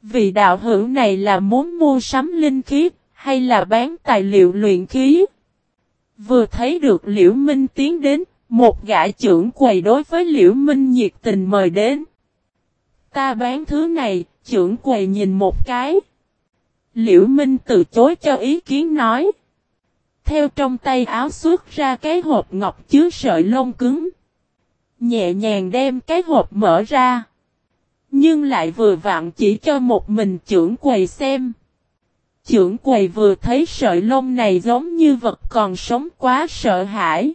Vị đạo hữu này là muốn mua sắm linh khí, hay là bán tài liệu luyện khí? Vừa thấy được Liễu Minh tiến đến, một gã trưởng quầy đối với Liễu Minh nhiệt tình mời đến. Ta bán thứ này, trưởng quầy nhìn một cái. Liễu Minh từ chối cho ý kiến nói. Theo trong tay áo xuất ra cái hộp ngọc chứa sợi lông cứng. Nhẹ nhàng đem cái hộp mở ra. Nhưng lại vừa vặn chỉ cho một mình trưởng quầy xem. Trưởng quầy vừa thấy sợi lông này giống như vật còn sống quá sợ hãi.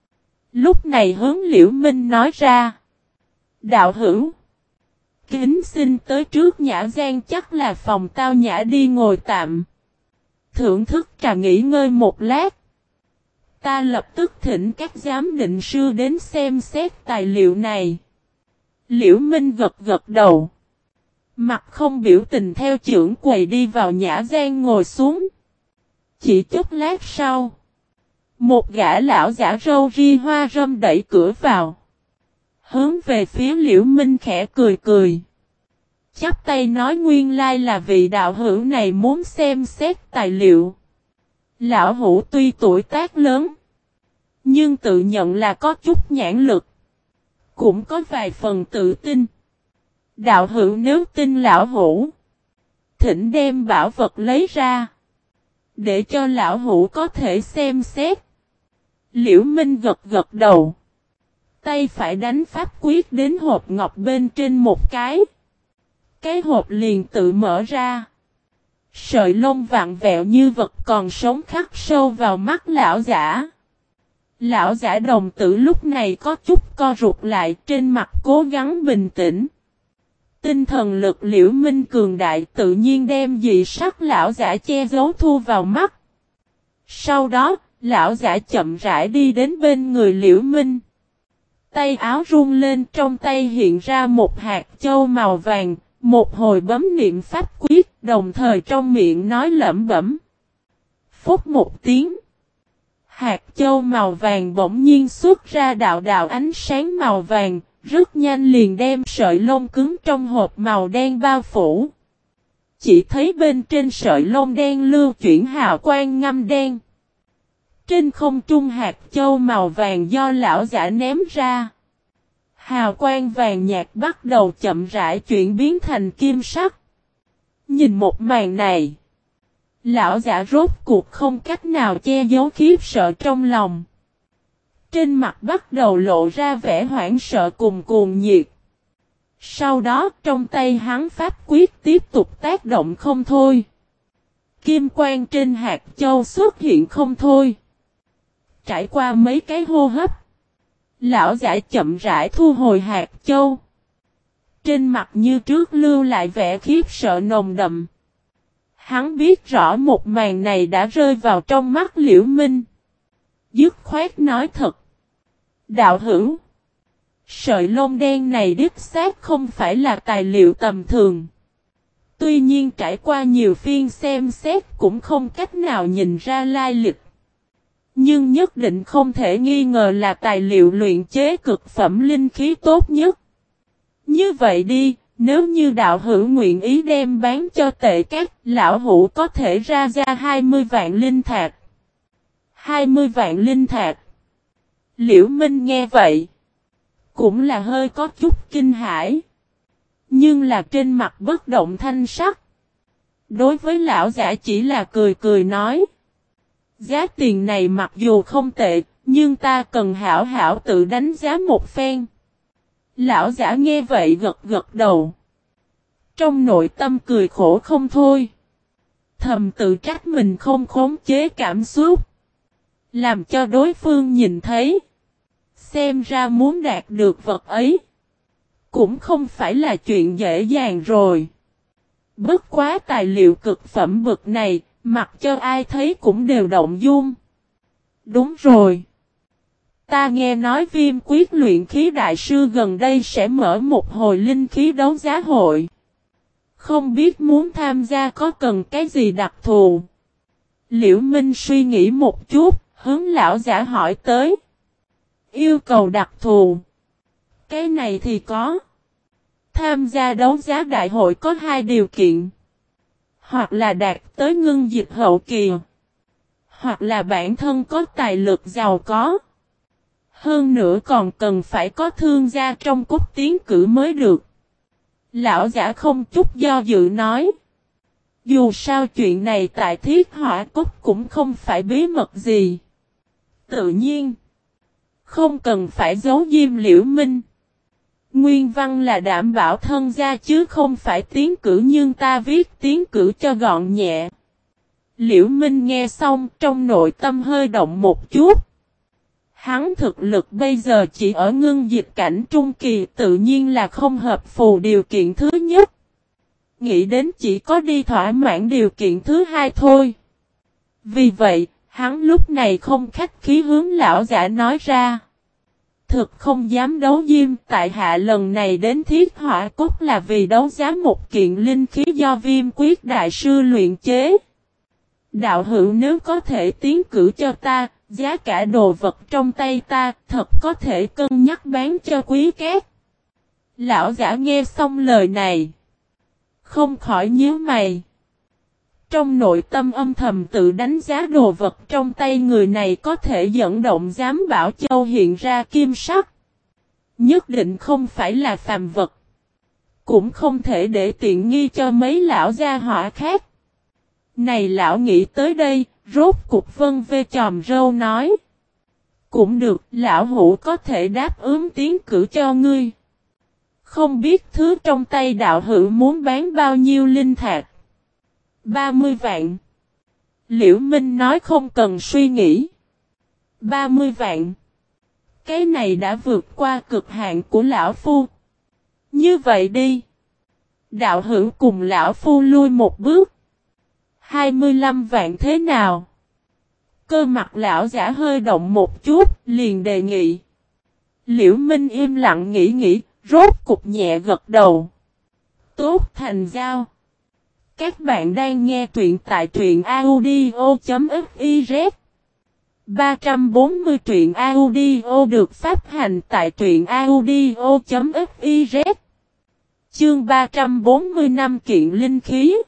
Lúc này hướng Liễu Minh nói ra. Đạo hữu. Kính xin tới trước nhã gian, chắc là phòng tao nhã, đi ngồi tạm. Thưởng thức trà nghỉ ngơi một lát. Ta lập tức thỉnh các giám định sư đến xem xét tài liệu này. Liễu Minh gật gật đầu. Mặt không biểu tình theo trưởng quầy đi vào nhã gian ngồi xuống. Chỉ chút lát sau. Một gã lão giả râu ria hoa râm đẩy cửa vào. Hướng về phía Liễu Minh khẽ cười cười. Chắp tay nói nguyên lai là vị đạo hữu này muốn xem xét tài liệu. Lão hữu tuy tuổi tác lớn. Nhưng tự nhận là có chút nhãn lực. Cũng có vài phần tự tin. Đạo hữu nếu tin lão hữu. Thỉnh đem bảo vật lấy ra. Để cho lão hữu có thể xem xét. Liễu Minh gật gật đầu. Tay phải đánh pháp quyết đến hộp ngọc bên trên một cái. Cái hộp liền tự mở ra. Sợi lông vặn vẹo như vật còn sống khắc sâu vào mắt lão giả. Lão giả đồng tử lúc này có chút co rụt lại, trên mặt cố gắng bình tĩnh. Tinh thần lực Liễu Minh cường đại tự nhiên đem dị sắc lão giả che giấu thu vào mắt. Sau đó, lão giả chậm rãi đi đến bên người Liễu Minh. Tay áo run lên, trong tay hiện ra một hạt châu màu vàng, một hồi bấm niệm pháp quyết, đồng thời trong miệng nói lẩm bẩm. Phúc một tiếng. Hạt châu màu vàng bỗng nhiên xuất ra đạo đạo ánh sáng màu vàng, rất nhanh liền đem sợi lông cứng trong hộp màu đen bao phủ. Chỉ thấy bên trên sợi lông đen lưu chuyển hào quang ngăm đen. Trên không trung hạt châu màu vàng do lão giả ném ra. Hào quang vàng nhạt bắt đầu chậm rãi chuyển biến thành kim sắc. Nhìn một màn này. Lão giả rốt cuộc không cách nào che giấu khiếp sợ trong lòng. Trên mặt bắt đầu lộ ra vẻ hoảng sợ cùng cuồng nhiệt. Sau đó trong tay hắn pháp quyết tiếp tục tác động không thôi. Kim quang trên hạt châu xuất hiện không thôi. Trải qua mấy cái hô hấp. Lão giả chậm rãi thu hồi hạt châu. Trên mặt như trước lưu lại vẻ khiếp sợ nồng đậm. Hắn biết rõ một màn này đã rơi vào trong mắt Liễu Minh. Dứt khoát nói thật. Đạo hữu. Sợi lông đen này đích xác không phải là tài liệu tầm thường. Tuy nhiên trải qua nhiều phiên xem xét cũng không cách nào nhìn ra lai lịch. Nhưng nhất định không thể nghi ngờ là tài liệu luyện chế cực phẩm linh khí tốt nhất. Như vậy đi, nếu như đạo hữu nguyện ý đem bán cho tệ các, lão hữu có thể ra 20 vạn linh thạch. 20 vạn linh thạch. Liễu Minh nghe vậy. Cũng là hơi có chút kinh hãi. Nhưng là trên mặt bất động thanh sắc. Đối với lão giả chỉ là cười cười nói. Giá tiền này mặc dù không tệ, nhưng ta cần hảo hảo tự đánh giá một phen. Lão giả nghe vậy gật gật đầu. Trong nội tâm cười khổ không thôi. Thầm tự trách mình không khống chế cảm xúc. Làm cho đối phương nhìn thấy. Xem ra muốn đạt được vật ấy. Cũng không phải là chuyện dễ dàng rồi. Bất quá tài liệu cực phẩm bậc này. Mặc cho ai thấy cũng đều động dung. Đúng rồi. Ta nghe nói Viêm Quyết luyện khí đại sư gần đây sẽ mở một hồi linh khí đấu giá hội. Không biết muốn tham gia có cần cái gì đặc thù. Liễu Minh suy nghĩ một chút, hướng lão giả hỏi tới. Yêu cầu đặc thù. Cái này thì có. tham gia đấu giá đại hội có hai điều kiện. Hoặc là đạt tới ngưng dịch hậu kỳ. Hoặc là bản thân có tài lực giàu có. Hơn nữa còn cần phải có thương gia trong cốt tiến cử mới được. Lão giả không chút do dự nói. Dù sao chuyện này tại Thiết Hỏa Cốt cũng không phải bí mật gì. Tự nhiên. Không cần phải giấu diêm Liễu Minh. Nguyên văn là đảm bảo thân gia chứ không phải tiến cử, nhưng ta viết tiến cử cho gọn nhẹ. Liễu Minh nghe xong trong nội tâm hơi động một chút. Hắn thực lực bây giờ chỉ ở ngưng dịch cảnh trung kỳ, tự nhiên là không hợp phù điều kiện thứ nhất. Nghĩ đến chỉ có đi thỏa mãn điều kiện thứ hai thôi. Vì vậy, hắn lúc này không khách khí hướng lão giả nói ra. Thực không dám đấu diêm, tại hạ lần này đến Thiết Hỏa Cốt là vì đấu giá một kiện linh khí do Viêm Quyết Đại Sư luyện chế. Đạo hữu nếu có thể tiến cử cho ta, giá cả đồ vật trong tay ta thật có thể cân nhắc bán cho quý cát. Lão giả nghe xong lời này, không khỏi nhíu mày. Trong nội tâm âm thầm tự đánh giá đồ vật trong tay người này có thể dẫn động giám bảo châu hiện ra kim sắc. Nhất định không phải là phàm vật. Cũng không thể để tiện nghi cho mấy lão gia hỏa khác. Này lão nghĩ tới đây, rốt cục vân vê chòm râu nói. Cũng được, lão hữu có thể đáp ứng tiến cử cho ngươi. Không biết thứ trong tay đạo hữu muốn bán bao nhiêu linh thạch. 30 vạn. Liễu Minh nói không cần suy nghĩ. 30 vạn. Cái này đã vượt qua cực hạn của lão phu. Như vậy đi. Đạo hữu cùng lão phu lui một bước. 25 vạn thế nào? Cơ mặt lão giả hơi động một chút, liền đề nghị. Liễu Minh im lặng nghĩ, rốt cục nhẹ gật đầu. Tốt, thành giao. Các bạn đang nghe truyện tại truyện audio.fiz. 340 truyện audio được phát hành tại truyện audio.fiz. Chương 340 năm kiện linh khí.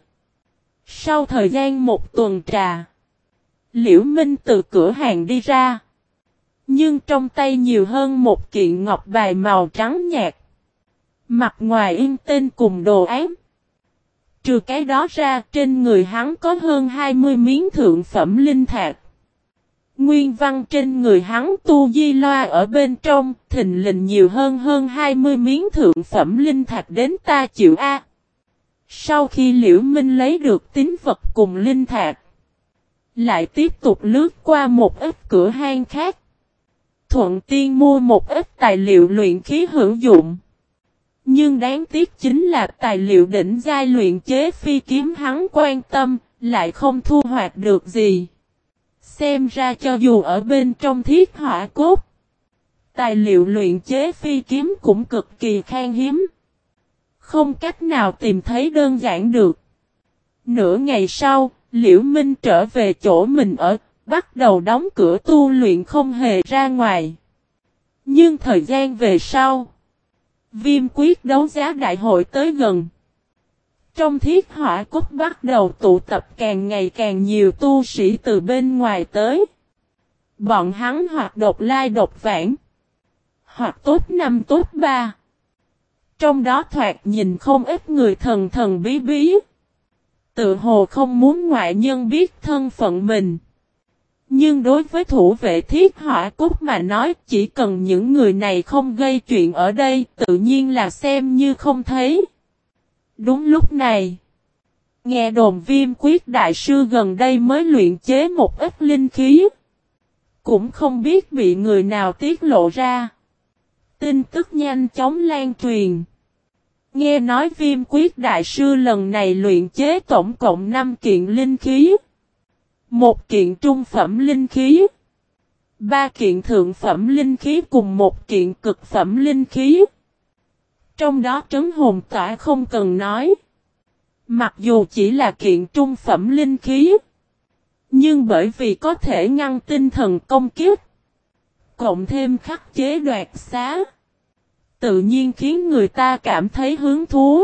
Sau thời gian một tuần trà, Liễu Minh từ cửa hàng đi ra. Nhưng trong tay nhiều hơn một kiện ngọc bài màu trắng nhạt. Mặt ngoài in tên cùng đồ án. Trừ cái đó ra, trên người hắn có hơn 20 miếng thượng phẩm linh thạch. Nguyên văn trên người hắn tu di loa ở bên trong, thình lình nhiều hơn 20 miếng thượng phẩm linh thạch đến ta chịu a. Sau khi Liễu Minh lấy được tín vật cùng linh thạch, lại tiếp tục lướt qua một ít cửa hang khác. Thuận tiên mua một ít tài liệu luyện khí hữu dụng. Nhưng đáng tiếc chính là tài liệu đỉnh giai luyện chế phi kiếm hắn quan tâm, lại không thu hoạch được gì. Xem ra cho dù ở bên trong Thiết Hỏa Cốt, tài liệu luyện chế phi kiếm cũng cực kỳ khan hiếm. Không cách nào tìm thấy đơn giản được. Nửa ngày sau, Liễu Minh trở về chỗ mình ở, bắt đầu đóng cửa tu luyện không hề ra ngoài. Nhưng thời gian về sau, Viêm Quyết đấu giá đại hội tới gần. Trong Thiết Hỏa Cốt bắt đầu tụ tập càng ngày càng nhiều tu sĩ từ bên ngoài tới. Bọn hắn hoặc độc lai độc vãng, hoặc top 5 top 3. Trong đó thoạt nhìn không ít người thần thần bí bí. Tự hồ không muốn ngoại nhân biết thân phận mình. Nhưng đối với thủ vệ Thiết Hỏa Cốt mà nói, chỉ cần những người này không gây chuyện ở đây, tự nhiên là xem như không thấy. Đúng lúc này, nghe đồn Viêm Quyết Đại Sư gần đây mới luyện chế một ít linh khí. Cũng không biết bị người nào tiết lộ ra. Tin tức nhanh chóng lan truyền. Nghe nói Viêm Quyết Đại Sư lần này luyện chế tổng cộng 5 kiện linh khí. 1 kiện trung phẩm linh khí. 3 kiện thượng phẩm linh khí cùng 1 kiện cực phẩm linh khí. Trong đó trấn hồn tỏa không cần nói. Mặc dù chỉ là kiện trung phẩm linh khí, nhưng bởi vì có thể ngăn tinh thần công kiếp, cộng thêm khắc chế đoạt xá, tự nhiên khiến người ta cảm thấy hứng thú.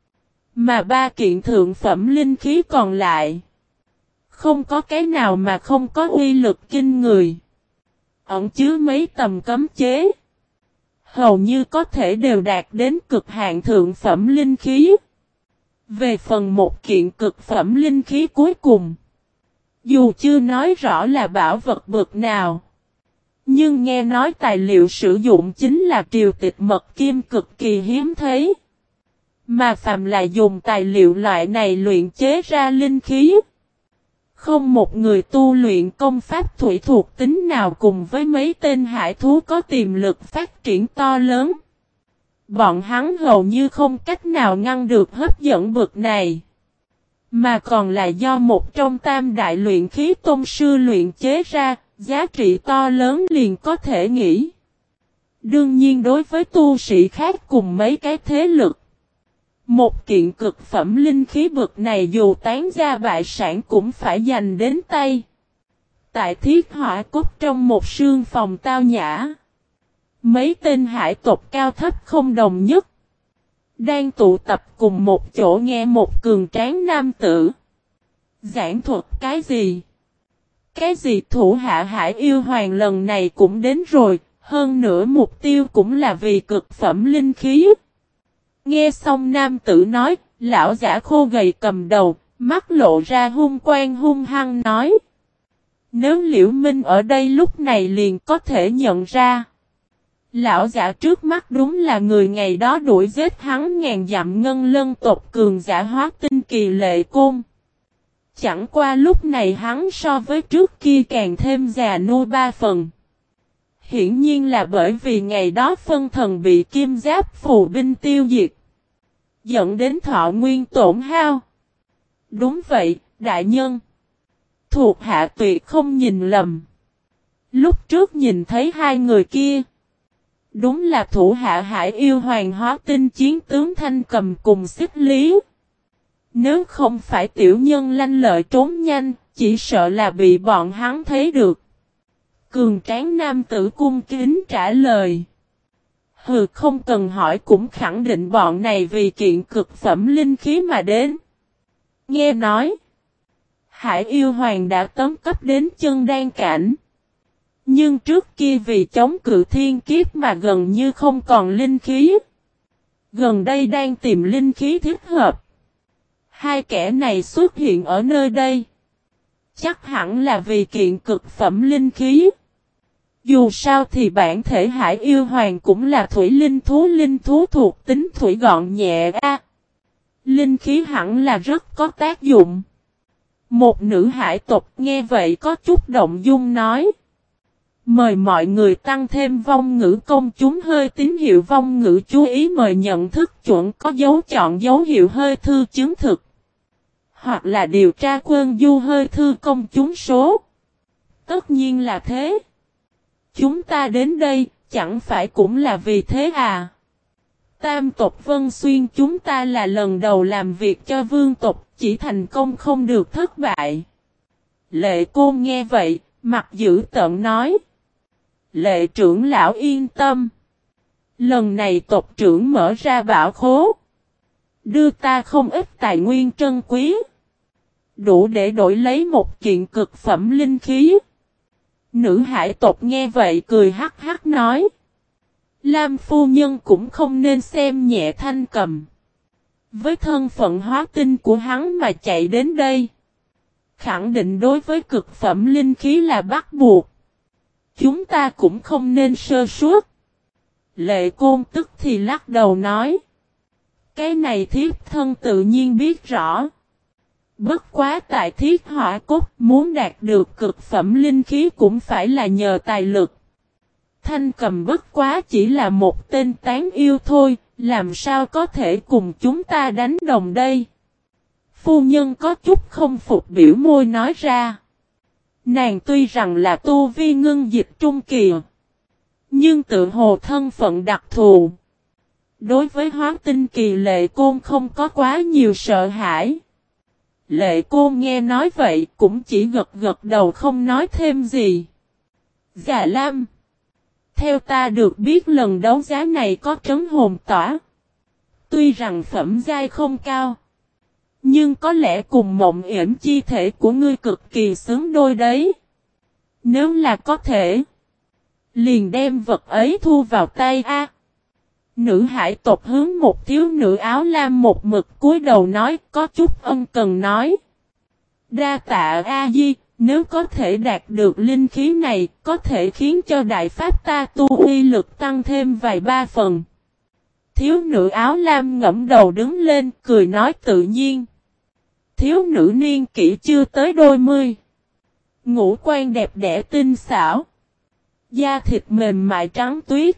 Mà 3 kiện thượng phẩm linh khí còn lại, không có cái nào mà không có uy lực kinh người. Ẩn chứa mấy tầm cấm chế, hầu như có thể đều đạt đến cực hạn thượng phẩm linh khí. Về phần một kiện cực phẩm linh khí cuối cùng, dù chưa nói rõ là bảo vật bậc nào, nhưng nghe nói tài liệu sử dụng chính là triều tịch mật kim cực kỳ hiếm thấy. Mà phàm là dùng tài liệu loại này luyện chế ra linh khí, không một người tu luyện công pháp thủy thuộc tính nào cùng với mấy tên hải thú có tiềm lực phát triển to lớn. Bọn hắn hầu như không cách nào ngăn được hấp dẫn bậc này. Mà còn là do một trong tam đại luyện khí tôn sư luyện chế ra, giá trị to lớn liền có thể nghĩ. Đương nhiên đối với tu sĩ khác cùng mấy cái thế lực, một kiện cực phẩm linh khí bậc này dù tán ra bại sản cũng phải giành đến tay. Tại Thiết Hỏa Cốt trong một sương phòng tao nhã, mấy tên hải tộc cao thấp không đồng nhất đang tụ tập cùng một chỗ nghe một cường tráng nam tử giảng thuật cái gì? Cái gì thủ hạ Hải Yêu Hoàng lần này cũng đến rồi, hơn nữa mục tiêu cũng là vì cực phẩm linh khí. Nghe xong nam tử nói, lão giả khô gầy cầm đầu, mắt lộ ra hung quang hung hăng nói. Nếu Liễu Minh ở đây lúc này liền có thể nhận ra. Lão giả trước mắt đúng là người ngày đó đuổi giết hắn ngàn dặm ngân lân tộc cường giả Hóa Tinh Kỳ Lệ Côn. Chẳng qua lúc này hắn so với trước kia càng thêm già nua 3 phần. Hiển nhiên là bởi vì ngày đó phân thần bị kim giáp phù binh tiêu diệt, dẫn đến thọ nguyên tổn hao. Đúng vậy, đại nhân. Thuộc hạ tuyệt không nhìn lầm. Lúc trước nhìn thấy hai người kia, đúng là thủ hạ Hải Yêu Hoàng Hóa Tinh chiến tướng Thanh Cầm cùng Xích Lý. Nếu không phải tiểu nhân lanh lợi trốn nhanh, chỉ sợ là bị bọn hắn thấy được. Cường tráng nam tử cung kính trả lời. Hừ, không cần hỏi cũng khẳng định bọn này vì kiện cực phẩm linh khí mà đến. Nghe nói, Hải Yêu Hoàng đã tấn cấp đến chân đan cảnh. Nhưng trước kia vì chống cự thiên kiếp mà gần như không còn linh khí. Gần đây đang tìm linh khí thích hợp. Hai kẻ này xuất hiện ở nơi đây, chắc hẳn là vì kiện cực phẩm linh khí. Dù sao thì bản thể Hải Yêu Hoàng cũng là thủy linh thú thuộc tính thủy gọn nhẹ a. Linh khí hẳn là rất có tác dụng. Một nữ hải tộc nghe vậy có chút động dung nói. Mời mọi người tăng thêm vong ngữ công chúng hơi tín hiệu vong ngữ chú ý mời nhận thức chuẩn có dấu chọn dấu hiệu hơi thư chứng thực. Hoặc là điều tra quân du hơi thư công chúng số. Tất nhiên là thế. Chúng ta đến đây, chẳng phải cũng là vì thế à? Tam tộc Vân Xuyên chúng ta là lần đầu làm việc cho vương tộc, chỉ thành công không được thất bại. Lệ Côn nghe vậy, mặt dữ tợn nói. Lệ trưởng lão yên tâm. Lần này tộc trưởng mở ra bảo khố, đưa ta không ít tài nguyên trân quý, đủ để đổi lấy một kiện cực phẩm linh khí. Nữ hải tộc nghe vậy cười hắc hắc nói. Lam phu nhân cũng không nên xem nhẹ Thanh Cầm. Với thân phận hóa tinh của hắn mà chạy đến đây, khẳng định đối với cực phẩm linh khí là bắt buộc. Chúng ta cũng không nên sơ suất. Lệ Côn tức thì lắc đầu nói. Cái này thiếp thân tự nhiên biết rõ. Bất quá tại Thiết Hỏa Cốt muốn đạt được cực phẩm linh khí cũng phải là nhờ tài lực. Thanh Cầm bất quá chỉ là một tên tán yêu thôi, làm sao có thể cùng chúng ta đánh đồng đây? Phu nhân có chút không phục biểu môi nói ra. Nàng tuy rằng là tu vi ngưng dịch trung kỳ, nhưng tự hồ thân phận đặc thù. Đối với Hóa Tinh Kỳ Lệ Côn không có quá nhiều sợ hãi. Lệ Côn nghe nói vậy cũng chỉ gật gật đầu không nói thêm gì. Già Lam, Theo ta được biết lần đấu giá này có trấn hồn tỏa. Tuy rằng phẩm giai không cao, nhưng có lẽ cùng mộng yểm chi thể của ngươi cực kỳ xứng đôi đấy. Nếu là có thể, liền đem vật ấy thu vào tay a. Nữ hải tộc hướng một thiếu nữ áo lam một mực cúi đầu nói, có chút ân cần nói. Đa tạ A Di, nếu có thể đạt được linh khí này, có thể khiến cho đại pháp ta tu uy lực tăng thêm vài ba phần. Thiếu nữ áo lam ngẫm đầu đứng lên, cười nói tự nhiên. Thiếu nữ niên kỷ chưa tới đôi mươi. Ngũ quan đẹp đẽ tinh xảo. Da thịt mềm mại trắng tuyết.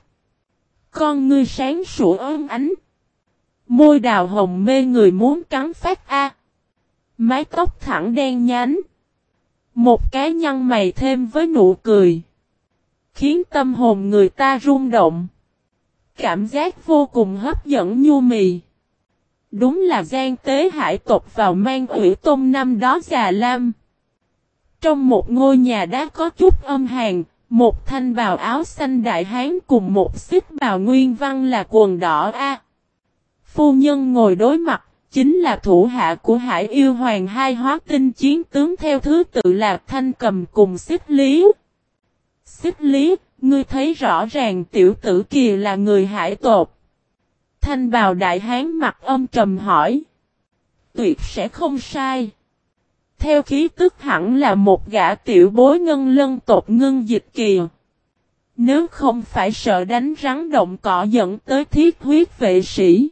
Con ngươi sáng sủa ấm ánh. Môi đào hồng mê người muốn cắn phát a. Mái tóc thẳng đen nhánh. Một cái nhăn mày thêm với nụ cười. Khiến tâm hồn người ta rung động. Cảm giác vô cùng hấp dẫn nhu mì. Đúng là gian tế hải tộc vào mang ủy tôn năm đó già lam. Trong một ngôi nhà đá có chút âm hàn, một thanh bào áo xanh đại hán cùng một xích bào nguyên văn là quần đỏ a. Phu nhân ngồi đối mặt, chính là thủ hạ của Hải Yêu Hoàng hai hóa tinh chiến tướng theo thứ tự là Thanh Cầm cùng Xích Lý. Xích Lý, ngươi thấy rõ ràng tiểu tử kìa là người hải tộc. Thanh bào đại hán mặt âm trầm hỏi. Tuyệt sẽ không sai. Theo khí tức hẳn là một gã tiểu bối ngân lân tộc ngưng dịch kìa. Nếu không phải sợ đánh rắn động cỏ dẫn tới thiết huyết vệ sĩ.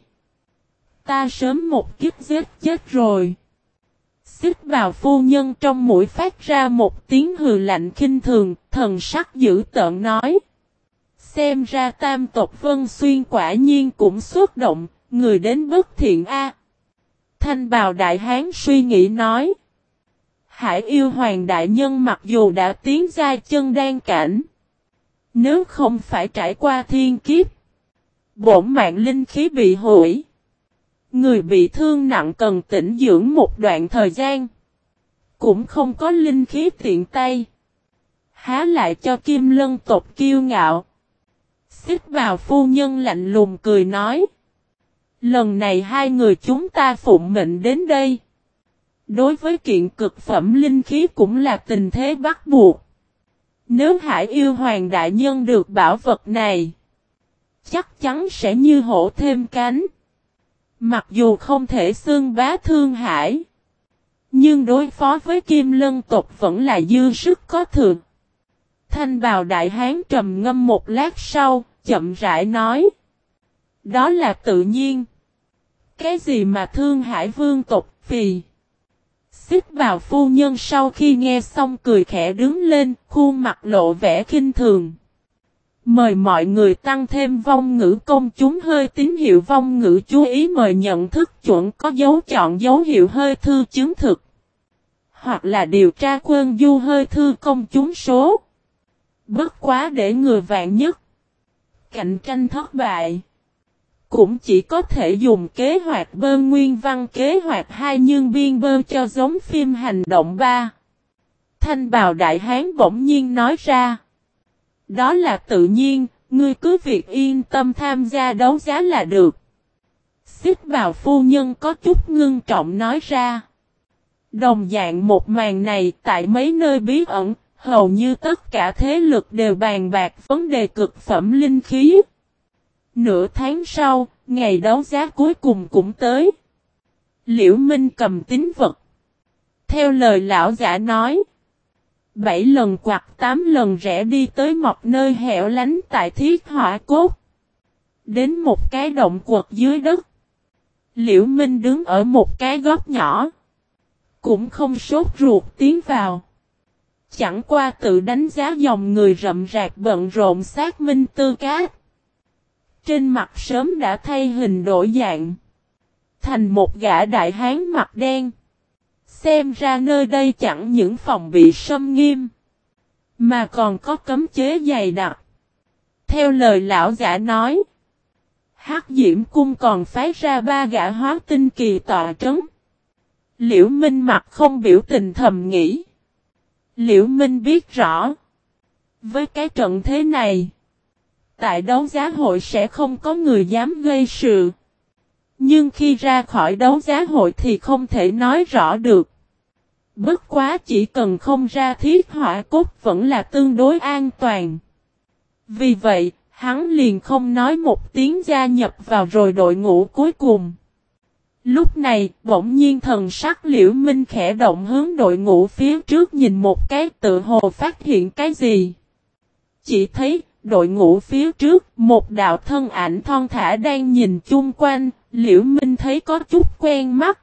Ta sớm một kiếp giết chết rồi. Xích bào phu nhân trong mũi phát ra một tiếng hừ lạnh khinh thường, thần sắc dữ tợn nói. Xem ra tam tộc Vân Xuyên quả nhiên cũng xuất động, người đến bất thiện a. Thanh bào đại hán suy nghĩ nói. Hải Yêu Hoàng đại nhân mặc dù đã tiến giai chân đan cảnh. Nếu không phải trải qua thiên kiếp. Bổn mạng linh khí bị hủy. Người bị thương nặng cần tĩnh dưỡng một đoạn thời gian. Cũng không có linh khí tiện tay. Há lại cho Kim Lân tộc kiêu ngạo. Xích bào phu nhân lạnh lùng cười nói. Lần này hai người chúng ta phụng mệnh đến đây. Đối với kiện cực phẩm linh khí cũng là tình thế bắt buộc. Nếu Hải Yêu Hoàng đại nhân được bảo vật này, chắc chắn sẽ như hổ thêm cánh. Mặc dù không thể xưng bá Thương Hải, nhưng đối phó với Kim Lân tộc vẫn là dư sức có thừa. Thanh bào đại hán trầm ngâm một lát sau, chậm rãi nói. Đó là tự nhiên. Cái gì mà Thương Hải vương tộc phì. Xích bào phu nhân sau khi nghe xong cười khẽ đứng lên, khuôn mặt lộ vẻ khinh thường. Mời mọi người tăng thêm vong ngữ công chúng hơi tín hiệu vong ngữ chú ý mời nhận thức chuẩn có dấu chọn dấu hiệu hơi thư chứng thực. Hoặc là điều tra quân du hơi thư công chúng số. Bất quá để người vạn nhất. Cạnh tranh thất bại. Cũng chỉ có thể dùng kế hoạch bơ nguyên văn kế hoạch 2 nhưng biên bơ cho giống phim hành động 3. Thanh bào đại hán bỗng nhiên nói ra. Đó là tự nhiên, ngươi cứ việc yên tâm tham gia đấu giá là được. Xích bào phu nhân có chút ngưng trọng nói ra. Đồng dạng một màn này tại mấy nơi bí ẩn, hầu như tất cả thế lực đều bàn bạc vấn đề cực phẩm linh khí. Nửa tháng sau, ngày đấu giá cuối cùng cũng tới. Liễu Minh cầm tín vật. Theo lời lão giả nói. 7 lần quạt 8 lần rẽ đi tới một nơi hẻo lánh tại Thiết Hỏa Cốt. Đến một cái động quật dưới đất. Liễu Minh đứng ở một cái góc nhỏ. Cũng không sốt ruột tiến vào. Chẳng qua tự đánh giá dòng người rậm rạc bận rộn xác minh tư cát. Trên mặt sớm đã thay hình đổi dạng. Thành một gã đại hán mặt đen. Xem ra nơi đây chẳng những phòng bị xâm nghiêm. Mà còn có cấm chế dày đặc. Theo lời lão giả nói. Hắc Diễm Cung còn phái ra 3 gã hóa tinh kỳ tọa trấn. Liễu Minh mặt không biểu tình thầm nghĩ. Liễu Minh biết rõ. Với cái trận thế này. tại đấu giá hội sẽ không có người dám gây sự. Nhưng khi ra khỏi đấu giá hội thì không thể nói rõ được. Bất quá chỉ cần không ra thiết hỏa cốt vẫn là tương đối an toàn. Vì vậy, hắn liền không nói một tiếng gia nhập vào rồi đội ngũ cuối cùng. Lúc này, bỗng nhiên thần sắc Liễu Minh khẽ động hướng đội ngũ phía trước nhìn một cái tự hồ phát hiện cái gì. Chỉ thấy, đội ngũ phía trước, một đạo thân ảnh thon thả đang nhìn chung quanh, Liễu Minh thấy có chút quen mắt.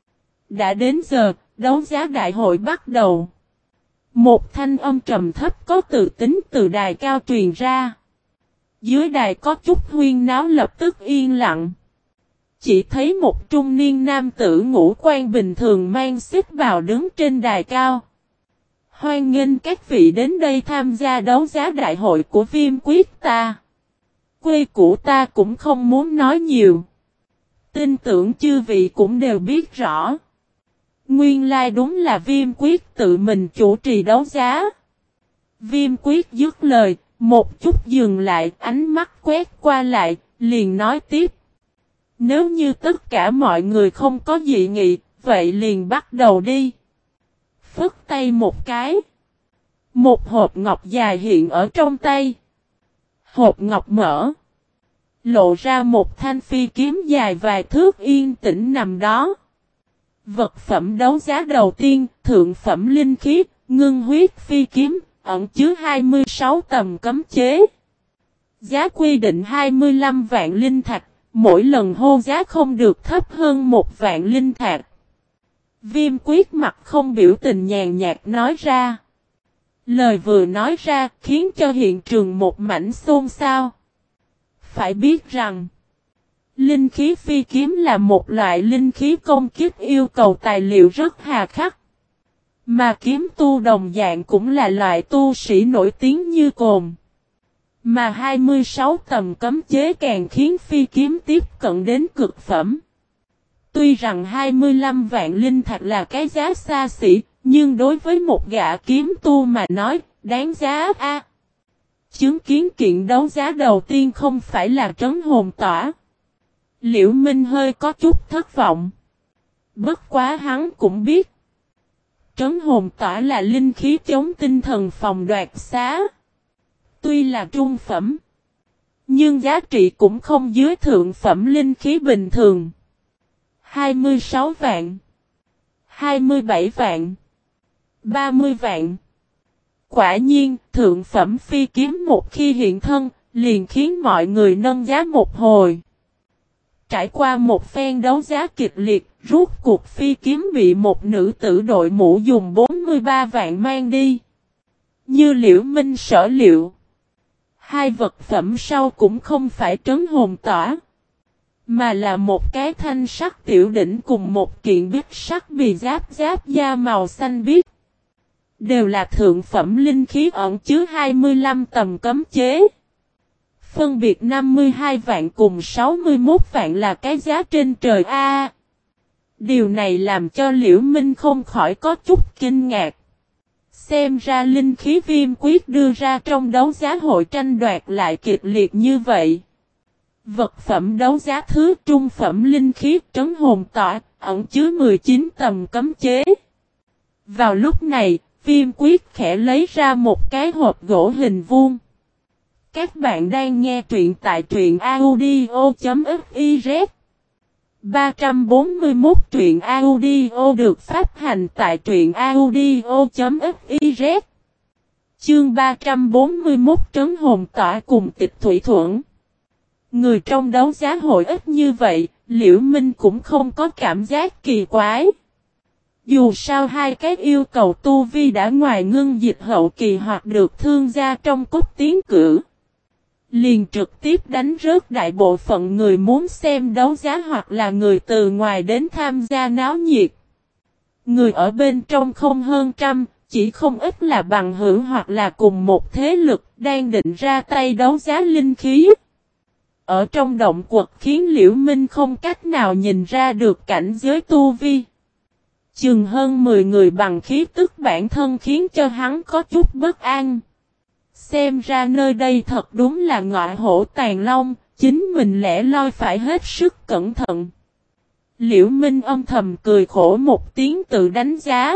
Đã đến giờ, đấu giá đại hội bắt đầu. Một thanh âm trầm thấp có tự tính từ đài cao truyền ra. Dưới đài có chút huyên náo lập tức yên lặng. Chỉ thấy một trung niên nam tử ngũ quan bình thường mang xích vào đứng trên đài cao. Hoan nghênh các vị đến đây tham gia đấu giá đại hội của Viêm Quyết ta. Quê của ta cũng không muốn nói nhiều. Tin tưởng chư vị cũng đều biết rõ. Nguyên lai đúng là Viêm Quyết tự mình chủ trì đấu giá. Viêm Quyết dứt lời, một chút dừng lại, ánh mắt quét qua lại, liền nói tiếp. Nếu như tất cả mọi người không có dị nghị, vậy liền bắt đầu đi. Phất tay một cái. Một hộp ngọc dài hiện ở trong tay. Hộp ngọc mở. Lộ ra một thanh phi kiếm dài vài thước yên tĩnh nằm đó. Vật phẩm đấu giá đầu tiên, thượng phẩm linh khí, ngưng huyết phi kiếm, ẩn chứa 26 tầm cấm chế. Giá quy định 25 vạn linh thạch, mỗi lần hô giá không được thấp hơn 1 vạn linh thạch. Viêm Quyết mặt không biểu tình nhàn nhạt nói ra. Lời vừa nói ra khiến cho hiện trường một mảnh xôn xao. Phải biết rằng, linh khí phi kiếm là một loại linh khí công kích yêu cầu tài liệu rất hà khắc. Mà kiếm tu đồng dạng cũng là loại tu sĩ nổi tiếng như cồn. Mà 26 tầm cấm chế càng khiến phi kiếm tiếp cận đến cực phẩm. Tuy rằng 25 vạn linh thạch là cái giá xa xỉ, nhưng đối với một gã kiếm tu mà nói, đáng giá a. Chứng kiến kiện đấu giá đầu tiên không phải là trấn hồn tỏa. Liễu Minh hơi có chút thất vọng. Bất quá hắn cũng biết. Trấn hồn tỏa là linh khí chống tinh thần phòng đoạt xá. Tuy là trung phẩm, nhưng giá trị cũng không dưới thượng phẩm linh khí bình thường. 26 vạn, 27 vạn, 30 vạn. Quả nhiên, thượng phẩm phi kiếm một khi hiện thân, liền khiến mọi người nâng giá một hồi. Trải qua một phen đấu giá kịch liệt, rút cuộc phi kiếm bị một nữ tử đội mũ dùng 43 vạn mang đi. Như Liễu Minh sở liệu. Hai vật phẩm sau cũng không phải trấn hồn tỏa, mà là một cái thanh sắc tiểu đỉnh cùng một kiện bích sắc bì giáp da màu xanh biếc. Đều là thượng phẩm linh khí ẩn chứa 25 tầm cấm chế. Phân biệt 52 vạn cùng 61 vạn là cái giá trên trời a. Điều này làm cho Liễu Minh không khỏi có chút kinh ngạc. Xem ra linh khí Viêm Quyết đưa ra trong đấu giá hội tranh đoạt lại kịch liệt như vậy. Vật phẩm đấu giá thứ trung phẩm linh khí trấn hồn tỏa, ẩn chứa 19 tầm cấm chế. Vào lúc này, Viêm Quyết khẽ lấy ra một cái hộp gỗ hình vuông. Các bạn đang nghe truyện tại truyện audio.fiz 341 truyện audio được phát hành tại truyện audio.fiz. Chương 341 trấn hồn tỏa cùng tịch thủy thuẫn. Người trong đấu giá hội ít như vậy, Liễu Minh cũng không có cảm giác kỳ quái. Dù sao hai cái yêu cầu tu vi đã ngoài ngưng dịch hậu kỳ hoặc được thương gia trong cốt tiến cử. Liền trực tiếp đánh rớt đại bộ phận người muốn xem đấu giá hoặc là người từ ngoài đến tham gia náo nhiệt. Người ở bên trong không hơn trăm, chỉ không ít là bằng hữu hoặc là cùng một thế lực đang định ra tay đấu giá linh khí. Ở trong động quật khiến Liễu Minh không cách nào nhìn ra được cảnh giới tu vi. Chừng hơn 10 người bằng khí tức bản thân khiến cho hắn có chút bất an. Xem ra nơi đây thật đúng là ngọa hổ tàng long, chính mình lẻ loi phải hết sức cẩn thận. Liễu Minh âm thầm cười khổ một tiếng tự đánh giá.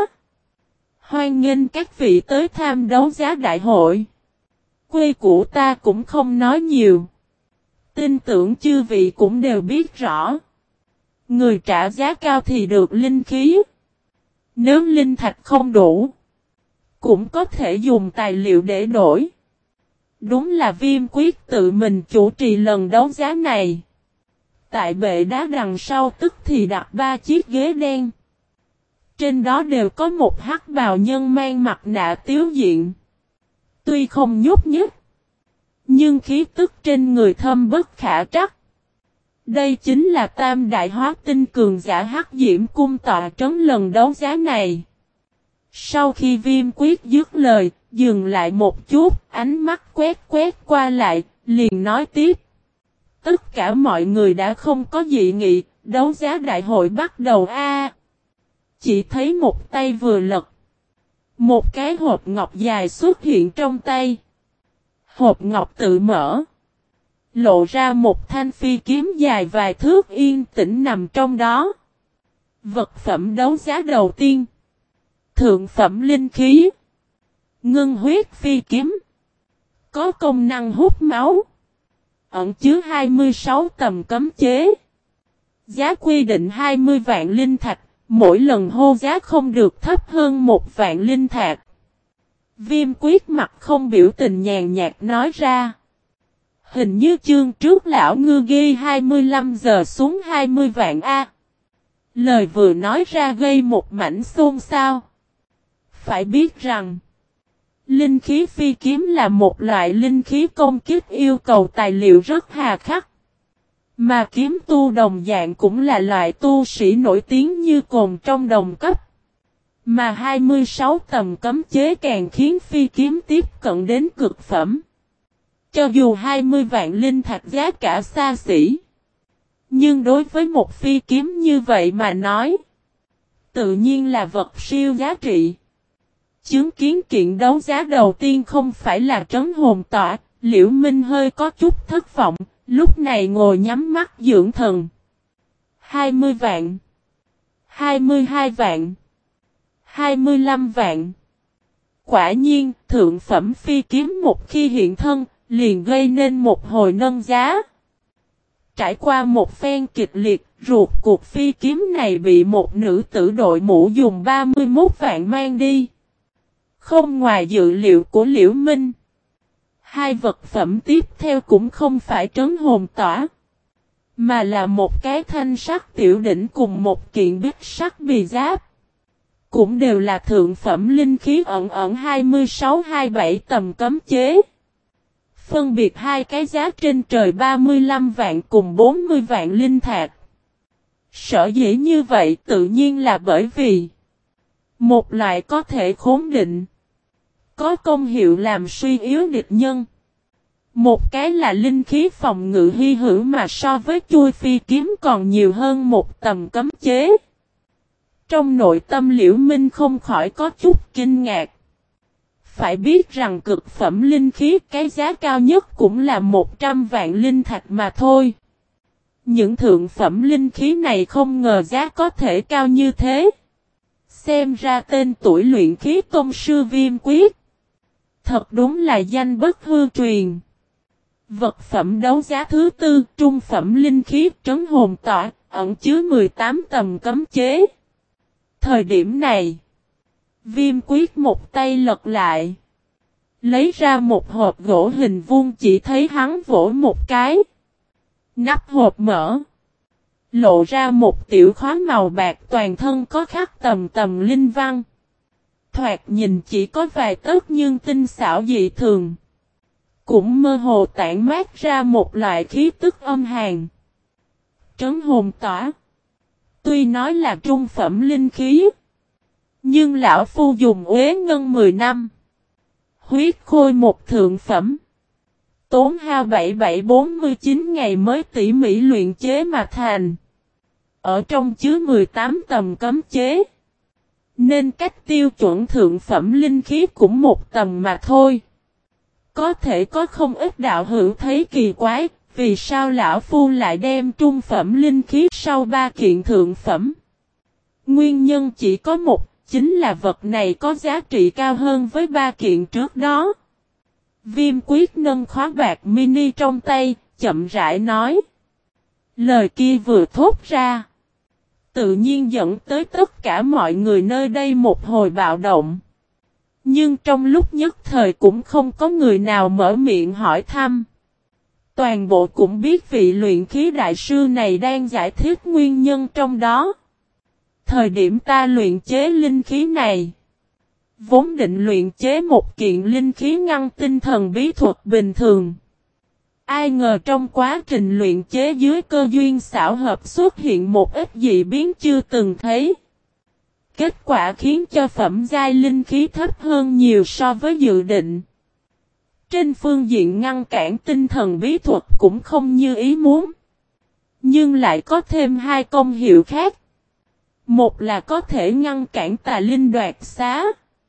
Hoan nghênh các vị tới tham đấu giá đại hội. Quê của ta cũng không nói nhiều. Tin tưởng chư vị cũng đều biết rõ. Người trả giá cao thì được linh khí. Nếu linh thạch không đủ, cũng có thể dùng tài liệu để đổi. Đúng là Viêm Quyết tự mình chủ trì lần đấu giá này. Tại bệ đá đằng sau tức thì đặt 3 chiếc ghế đen. Trên đó đều có một hắc bào nhân mang mặt nạ tiếu diện. Tuy không nhúc nhích, nhưng khí tức trên người thâm bất khả trắc. Đây chính là tam đại hóa tinh cường giả hắc diễm cung tọa trấn lần đấu giá này. Sau khi Viêm Quyết dứt lời, dừng lại một chút, ánh mắt quét qua lại, liền nói tiếp. Tất cả mọi người đã không có dị nghị, đấu giá đại hội bắt đầu a. Chỉ thấy một tay vừa lật. Một cái hộp ngọc dài xuất hiện trong tay. Hộp ngọc tự mở. Lộ ra một thanh phi kiếm dài vài thước yên tĩnh nằm trong đó. Vật phẩm đấu giá đầu tiên. Thượng phẩm linh khí. Ngưng huyết phi kiếm. Có công năng hút máu. Ẩn chứa 26 tầm cấm chế. Giá quy định 20 vạn linh thạch. Mỗi lần hô giá không được thấp hơn 1 vạn linh thạch. Viêm Quyết mặt không biểu tình nhàn nhạt nói ra. Hình như chương trước lão ngư ghi 25 giờ xuống 20 vạn A. Lời vừa nói ra gây một mảnh xôn xao. Phải biết rằng, linh khí phi kiếm là một loại linh khí công kích yêu cầu tài liệu rất hà khắc. Mà kiếm tu đồng dạng cũng là loại tu sĩ nổi tiếng như cồn trong đồng cấp. Mà 26 tầm cấm chế càng khiến phi kiếm tiếp cận đến cực phẩm. Cho dù 20 vạn linh thạch giá cả xa xỉ. Nhưng đối với một phi kiếm như vậy mà nói, tự nhiên là vật siêu giá trị. Chứng kiến kiện đấu giá đầu tiên không phải là trấn hồn tỏa, Liễu Minh hơi có chút thất vọng, lúc này ngồi nhắm mắt dưỡng thần. 20 vạn, 22 vạn, 25 vạn. Quả nhiên, thượng phẩm phi kiếm một khi hiện thân, liền gây nên một hồi nâng giá. Trải qua một phen kịch liệt, ruột cuộc phi kiếm này bị một nữ tử đội mũ dùng 31 vạn mang đi. Không ngoài dự liệu của Liễu Minh. Hai vật phẩm tiếp theo cũng không phải trấn hồn tỏa, mà là một cái thanh sắc tiểu đỉnh cùng một kiện bích sắc bì giáp. Cũng đều là thượng phẩm linh khí ẩn 26-27 tầm cấm chế. Phân biệt hai cái giá trên trời 35 vạn cùng 40 vạn linh thạch. Sở dĩ như vậy tự nhiên là bởi vì một loại có thể khống định, có công hiệu làm suy yếu địch nhân. Một cái là linh khí phòng ngự hy hữu mà so với chui phi kiếm còn nhiều hơn một tầm cấm chế. Trong nội tâm Liễu Minh không khỏi có chút kinh ngạc. Phải biết rằng cực phẩm linh khí cái giá cao nhất cũng là 100 vạn linh thạch mà thôi. Những thượng phẩm linh khí này không ngờ giá có thể cao như thế. Xem ra tên tuổi luyện khí tôn sư Viêm Quyết. Thật đúng là danh bất hư truyền. Vật phẩm đấu giá thứ tư, trung phẩm linh khí trấn hồn tỏa, ẩn chứa 18 tầm cấm chế. Thời điểm này, Viêm Quyết một tay lật lại, lấy ra một hộp gỗ hình vuông, chỉ thấy hắn vỗ một cái. Nắp hộp mở, lộ ra một tiểu khóa màu bạc toàn thân có khắc tầm tầm linh văn. Thoạt nhìn chỉ có vài tấc nhưng tinh xảo dị thường. Cũng mơ hồ tản mát ra một loại khí tức âm hàn. Trấn hồn tỏa. Tuy nói là trung phẩm linh khí, nhưng lão phu dùng uế ngân 10 năm. Huyết khôi một thượng phẩm. Tốn hao 7749 ngày mới tỉ mỉ luyện chế mà thành. Ở trong chứa 18 tầm cấm chế. Nên cách tiêu chuẩn thượng phẩm linh khí cũng một tầm mà thôi. Có thể có không ít đạo hữu thấy kỳ quái, vì sao lão phu lại đem trung phẩm linh khí sau 3 kiện thượng phẩm? Nguyên nhân chỉ có một, chính là vật này có giá trị cao hơn với 3 kiện trước đó. Viêm quyết nâng khóa bạc mini trong tay, chậm rãi nói. Lời kia vừa thốt ra, tự nhiên dẫn tới tất cả mọi người nơi đây một hồi bạo động. Nhưng trong lúc nhất thời cũng không có người nào mở miệng hỏi thăm. Toàn bộ cũng biết vị luyện khí đại sư này đang giải thích nguyên nhân trong đó. Thời điểm ta luyện chế linh khí này, vốn định luyện chế một kiện linh khí ngăn tinh thần bí thuật bình thường. Ai ngờ trong quá trình luyện chế dưới cơ duyên xảo hợp xuất hiện một ít dị biến chưa từng thấy. Kết quả khiến cho phẩm giai linh khí thấp hơn nhiều so với dự định. Trên phương diện ngăn cản tinh thần bí thuật cũng không như ý muốn. Nhưng lại có thêm 2 công hiệu khác. Một là có thể ngăn cản tà linh đoạt xá.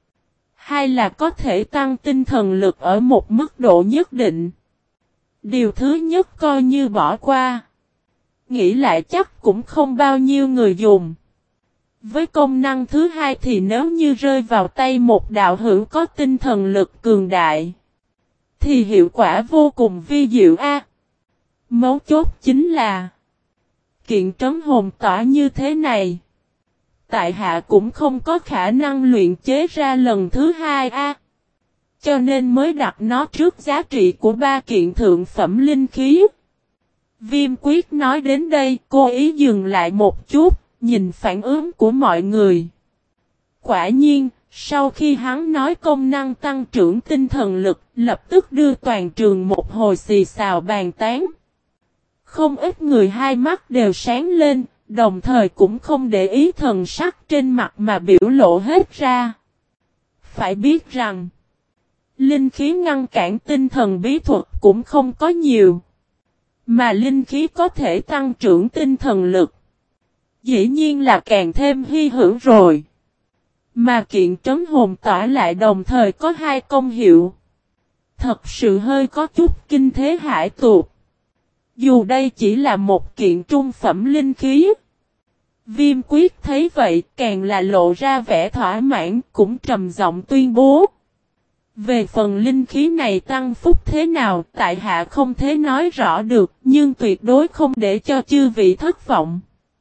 2 là có thể tăng tinh thần lực ở một mức độ nhất định. Điều thứ nhất coi như bỏ qua. Nghĩ lại chắc cũng không bao nhiêu người dùng. Với công năng thứ hai thì nếu như rơi vào tay một đạo hữu có tinh thần lực cường đại, thì hiệu quả vô cùng vi diệu a. Mấu chốt chính là kiện trấn hồn tỏa như thế này, tại hạ cũng không có khả năng luyện chế ra lần thứ hai a. Cho nên mới đặt nó trước giá trị của 3 kiện thượng phẩm linh khí. Viêm quyết nói đến đây, cố ý dừng lại một chút, nhìn phản ứng của mọi người. Quả nhiên, sau khi hắn nói công năng tăng trưởng tinh thần lực, lập tức đưa toàn trường một hồi xì xào bàn tán. Không ít người hai mắt đều sáng lên, đồng thời cũng không để ý thần sắc trên mặt mà biểu lộ hết ra. Phải biết rằng, linh khí ngăn cản tinh thần bí thuật cũng không có nhiều. Mà linh khí có thể tăng trưởng tinh thần lực, dĩ nhiên là càng thêm hy hữu rồi. Mà kiện trấn hồn tỏa lại đồng thời có 2 công hiệu. Thật sự hơi có chút kinh thế hải tuột. Dù đây chỉ là một kiện trung phẩm linh khí. Viêm quyết thấy vậy càng là lộ ra vẻ thỏa mãn, cũng trầm giọng tuyên bố. Về phần linh khí này tăng phúc thế nào, tại hạ không thể nói rõ được, nhưng tuyệt đối không để cho chư vị thất vọng.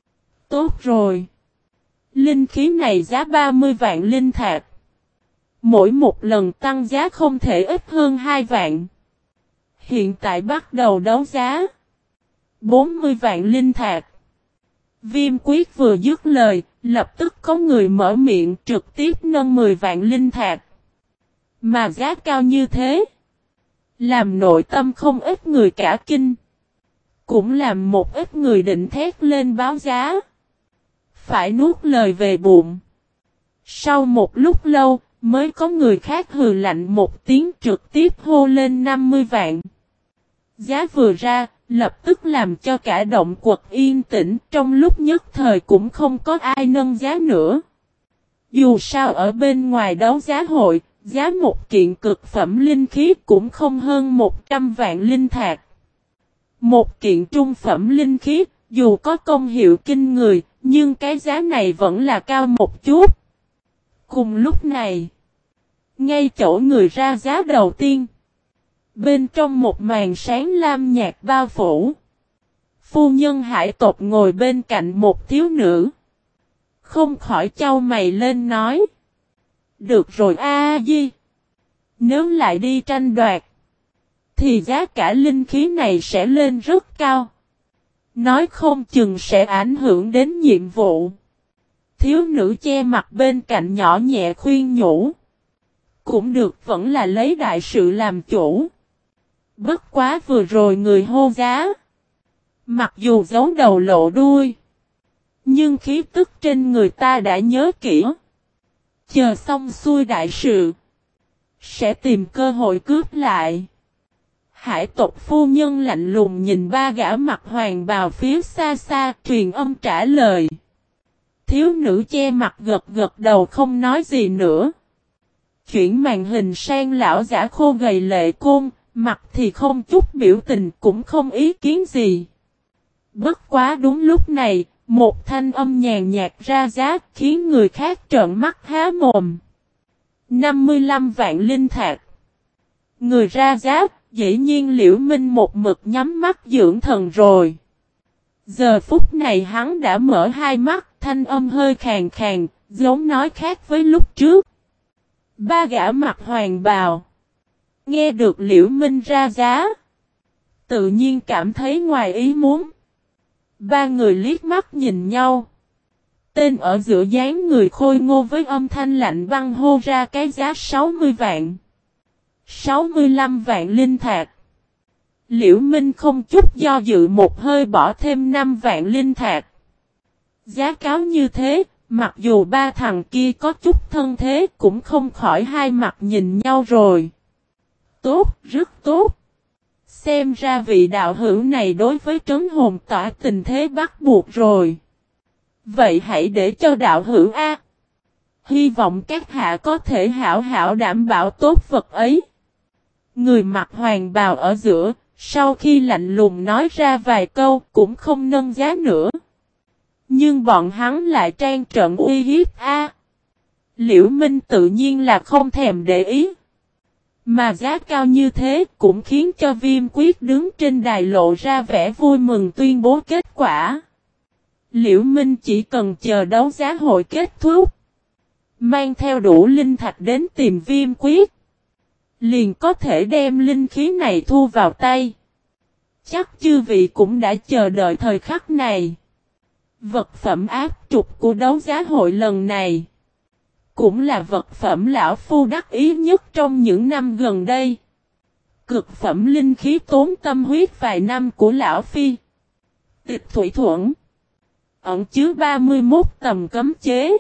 Tốt rồi. Linh khí này giá 30 vạn linh thạch. Mỗi một lần tăng giá không thể ít hơn 2 vạn. Hiện tại bắt đầu đấu giá 40 vạn linh thạch. Viêm quyết vừa dứt lời, lập tức có người mở miệng trực tiếp nâng 10 vạn linh thạch. Mà giá cao như thế, làm nội tâm không ít người cả kinh. Cũng làm một ít người định thét lên báo giá. Phải nuốt lời về bụng. Sau một lúc lâu, mới có người khác hừ lạnh một tiếng trực tiếp hô lên 50 vạn. Giá vừa ra, lập tức làm cho cả động quật yên tĩnh, trong lúc nhất thời cũng không có ai nâng giá nữa. Dù sao ở bên ngoài đấu giá hội, giá một kiện cực phẩm linh khí cũng không hơn 100 vạn linh thạch. Một kiện trung phẩm linh khí, dù có công hiệu kinh người, nhưng cái giá này vẫn là cao một chút. Cùng lúc này, ngay chỗ người ra giá đầu tiên, bên trong một màn sáng lam nhạt bao phủ, phu nhân hải tộc ngồi bên cạnh một thiếu nữ, không khỏi chau mày lên nói. Được rồi A Di, nếu lại đi tranh đoạt, thì giá cả linh khí này sẽ lên rất cao. Nói không chừng sẽ ảnh hưởng đến nhiệm vụ. Thiếu nữ che mặt bên cạnh nhỏ nhẹ khuyên nhủ. Cũng được, vẫn là lấy đại sự làm chủ. Bất quá vừa rồi người hô giá, mặc dù giấu đầu lộ đuôi, nhưng khí tức trên người ta đã nhớ kỹ. Chờ xong xuôi đại sự, sẽ tìm cơ hội cướp lại. Hải tộc phu nhân lạnh lùng nhìn 3 gã mặc hoàng bào phía xa xa, truyền âm trả lời. Thiếu nữ che mặt gật gật đầu không nói gì nữa. chuyển màn hình sang lão giả khô gầy Lệ Côn, mặt thì không chút biểu tình cũng không ý kiến gì. Bất quá đúng lúc này, một thanh âm nhàn nhạt ra giá khiến người khác trợn mắt há mồm. 55 vạn linh thạch. Người ra giá, dĩ nhiên Liễu Minh một mực nhắm mắt dưỡng thần rồi. Giờ phút này hắn đã mở hai mắt, thanh âm hơi khàn khàn, giống nói khác với lúc trước. Ba gã mặc hoàng bào. Nghe được Liễu Minh ra giá. Tự nhiên cảm thấy ngoài ý muốn. Ba người liếc mắt nhìn nhau. Tên ở giữa dáng người khôi ngô với âm thanh lạnh băng hô ra cái giá 60 vạn. 65 vạn linh thạch. Liễu Minh không chút do dự một hơi bỏ thêm 5 vạn linh thạch. Giá cao như thế, mặc dù ba thằng kia có chút thân thế cũng không khỏi hai mặt nhìn nhau rồi. Tốt, rất tốt. Xem ra vị đạo hữu này đối với trấn hồn tỏa tình thế bắt buộc rồi. Vậy hãy để cho đạo hữu A. Hy vọng các hạ có thể hảo hảo đảm bảo tốt vật ấy. Người mặc hoàng bào ở giữa, sau khi lạnh lùng nói ra vài câu cũng không nâng giá nữa. Nhưng bọn hắn lại trang trận uy hiếp A. Liễu Minh tự nhiên là không thèm để ý. Mà giá cao như thế cũng khiến cho Viêm Quyết đứng trên đài lộ ra vẻ vui mừng tuyên bố kết quả. Liễu Minh chỉ cần chờ đấu giá hội kết thúc, mang theo đủ linh thạch đến tìm Viêm Quyết, liền có thể đem linh khí này thu vào tay. Chắc chư vị cũng đã chờ đợi thời khắc này. Vật phẩm áp trục của đấu giá hội lần này cũng là vật phẩm lão phu đắc ý nhất trong những năm gần đây. Cực phẩm linh khí tốn tâm huyết vài năm của lão phi. Tịch thủy thuẫn. Ẩn chứa 31 tầm cấm chế.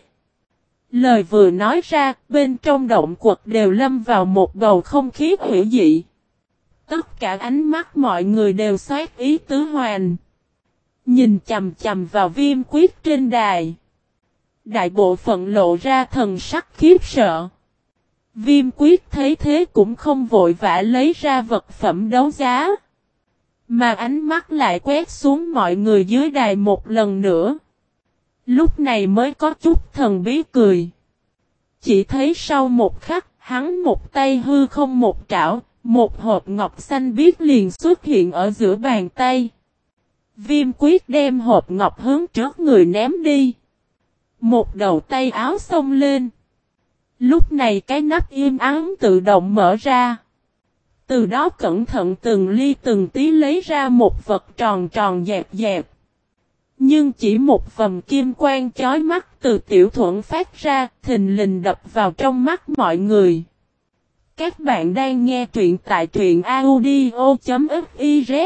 Lời vừa nói ra, bên trong động quật đều lâm vào một bầu không khí hủy dị. Tất cả ánh mắt mọi người đều xoát ý tứ hoàn. Nhìn chầm chầm vào Viêm Quyết trên đài. Đại bộ phận lộ ra thần sắc khiếp sợ. Viêm Quyết thấy thế cũng không vội vã lấy ra vật phẩm đấu giá. Mà ánh mắt lại quét xuống mọi người dưới đài một lần nữa. Lúc này mới có chút thần bí cười. Chỉ thấy sau một khắc, hắn một tay hư không một trảo, một hộp ngọc xanh biếc liền xuất hiện ở giữa bàn tay. Viêm Quyết đem hộp ngọc hướng trước người ném đi. Một đầu tay áo xông lên. Lúc này cái nắp im ắng tự động mở ra. Từ đó cẩn thận từng ly từng tí lấy ra một vật tròn tròn dẹp dẹp. Nhưng chỉ một vầng kim quang chói mắt từ tiểu thuẫn phát ra, thình lình đập vào trong mắt mọi người. Các bạn đang nghe truyện tại truyện audio.fiz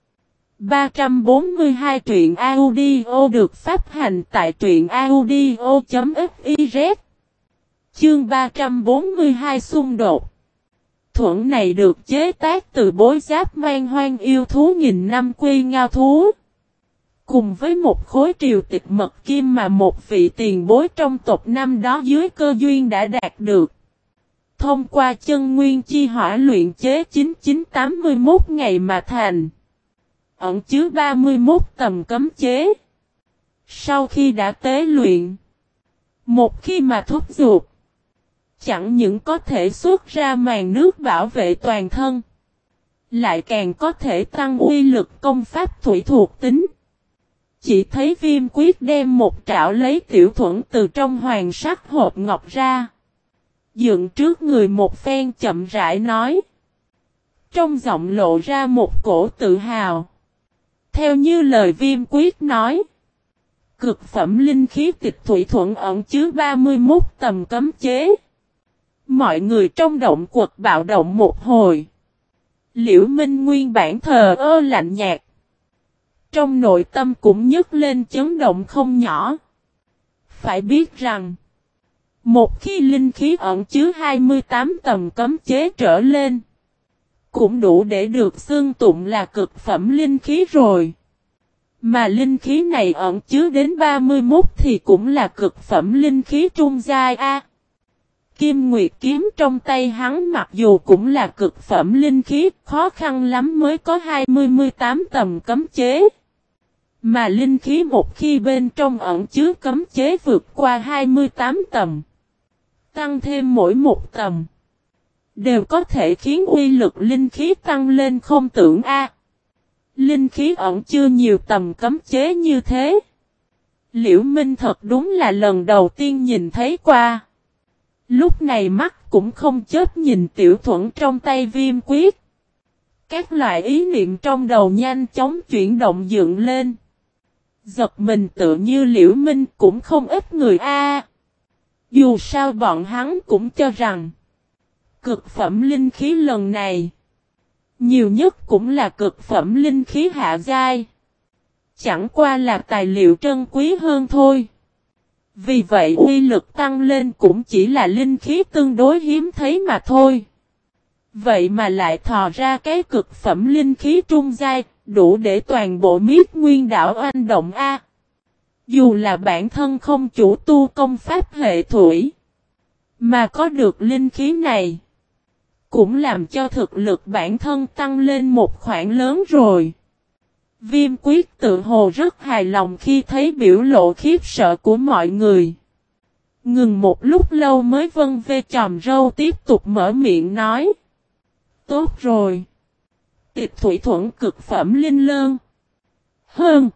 342 truyện audio được phát hành tại truyện audio.fiz. Chương 342 xung đột. Thuẫn này được chế tác từ bối giáp man hoang yêu thú nghìn năm quy ngao thú. Cùng với một khối triều tịch mật kim mà một vị tiền bối trong tộc năm đó dưới cơ duyên đã đạt được. Thông qua chân nguyên chi hỏa luyện chế 9981 ngày mà thành. Ẩn chứa 31 tầm cấm chế. Sau khi đã tế luyện, một khi mà thúc giục, chẳng những có thể xuất ra màn nước bảo vệ toàn thân, lại càng có thể tăng uy lực công pháp thủy thuộc tính. Chỉ thấy Viêm Quyết đem một trảo lấy tiểu thuẫn từ trong hoàng sắc hộp ngọc ra. Dựng trước người một phen chậm rãi nói. Trong giọng lộ ra một cổ tự hào. Theo như lời Viêm Quyết nói. Cực phẩm linh khí tịch thủy thuẫn ẩn chứa 31 tầm cấm chế. Mọi người trong động quật bạo động một hồi. Liễu Minh nguyên bản thờ ơ lạnh nhạt. Trong nội tâm cũng nhấc lên chấn động không nhỏ. Phải biết rằng, một khi linh khí ẩn chứa 28 tầm cấm chế trở lên, cũng đủ để được xưng tụng là cực phẩm linh khí rồi. Mà linh khí này ẩn chứa đến 31 thì cũng là cực phẩm linh khí trung giai A. Kim Nguyệt kiếm trong tay hắn mặc dù cũng là cực phẩm linh khí, khó khăn lắm mới có 28 tầm cấm chế. Mà linh khí một khi bên trong ẩn chứa cấm chế vượt qua 28 tầm, tăng thêm mỗi một tầm, đều có thể khiến uy lực linh khí tăng lên không tưởng a. Linh khí ẩn chứa nhiều tầm cấm chế như thế, Liễu Minh thật đúng là lần đầu tiên nhìn thấy qua. Lúc này mắt cũng không chớp nhìn tiểu thuẫn trong tay Viêm Quyết. Các loại ý niệm trong đầu nhanh chóng chuyển động dựng lên. Giật mình tự như Liễu Minh cũng không ít người a. Dù sao bọn hắn cũng cho rằng cực phẩm linh khí lần này nhiều nhất cũng là cực phẩm linh khí hạ giai. Chẳng qua là tài liệu trân quý hơn thôi. Vì vậy uy lực tăng lên cũng chỉ là linh khí tương đối hiếm thấy mà thôi. Vậy mà lại thò ra cái cực phẩm linh khí trung giai, đủ để toàn bộ Miết Nguyên đảo oanh động a. Dù là bản thân không chủ tu công pháp hệ thủy, mà có được linh khí này, cũng làm cho thực lực bản thân tăng lên một khoản lớn rồi. Viêm Quyết tự hồ rất hài lòng khi thấy biểu lộ khiếp sợ của mọi người. Ngừng một lúc lâu mới vân vê chòm râu tiếp tục mở miệng nói. Tốt rồi. Tịch thủy thuẫn cực phẩm linh lơn. Hơn.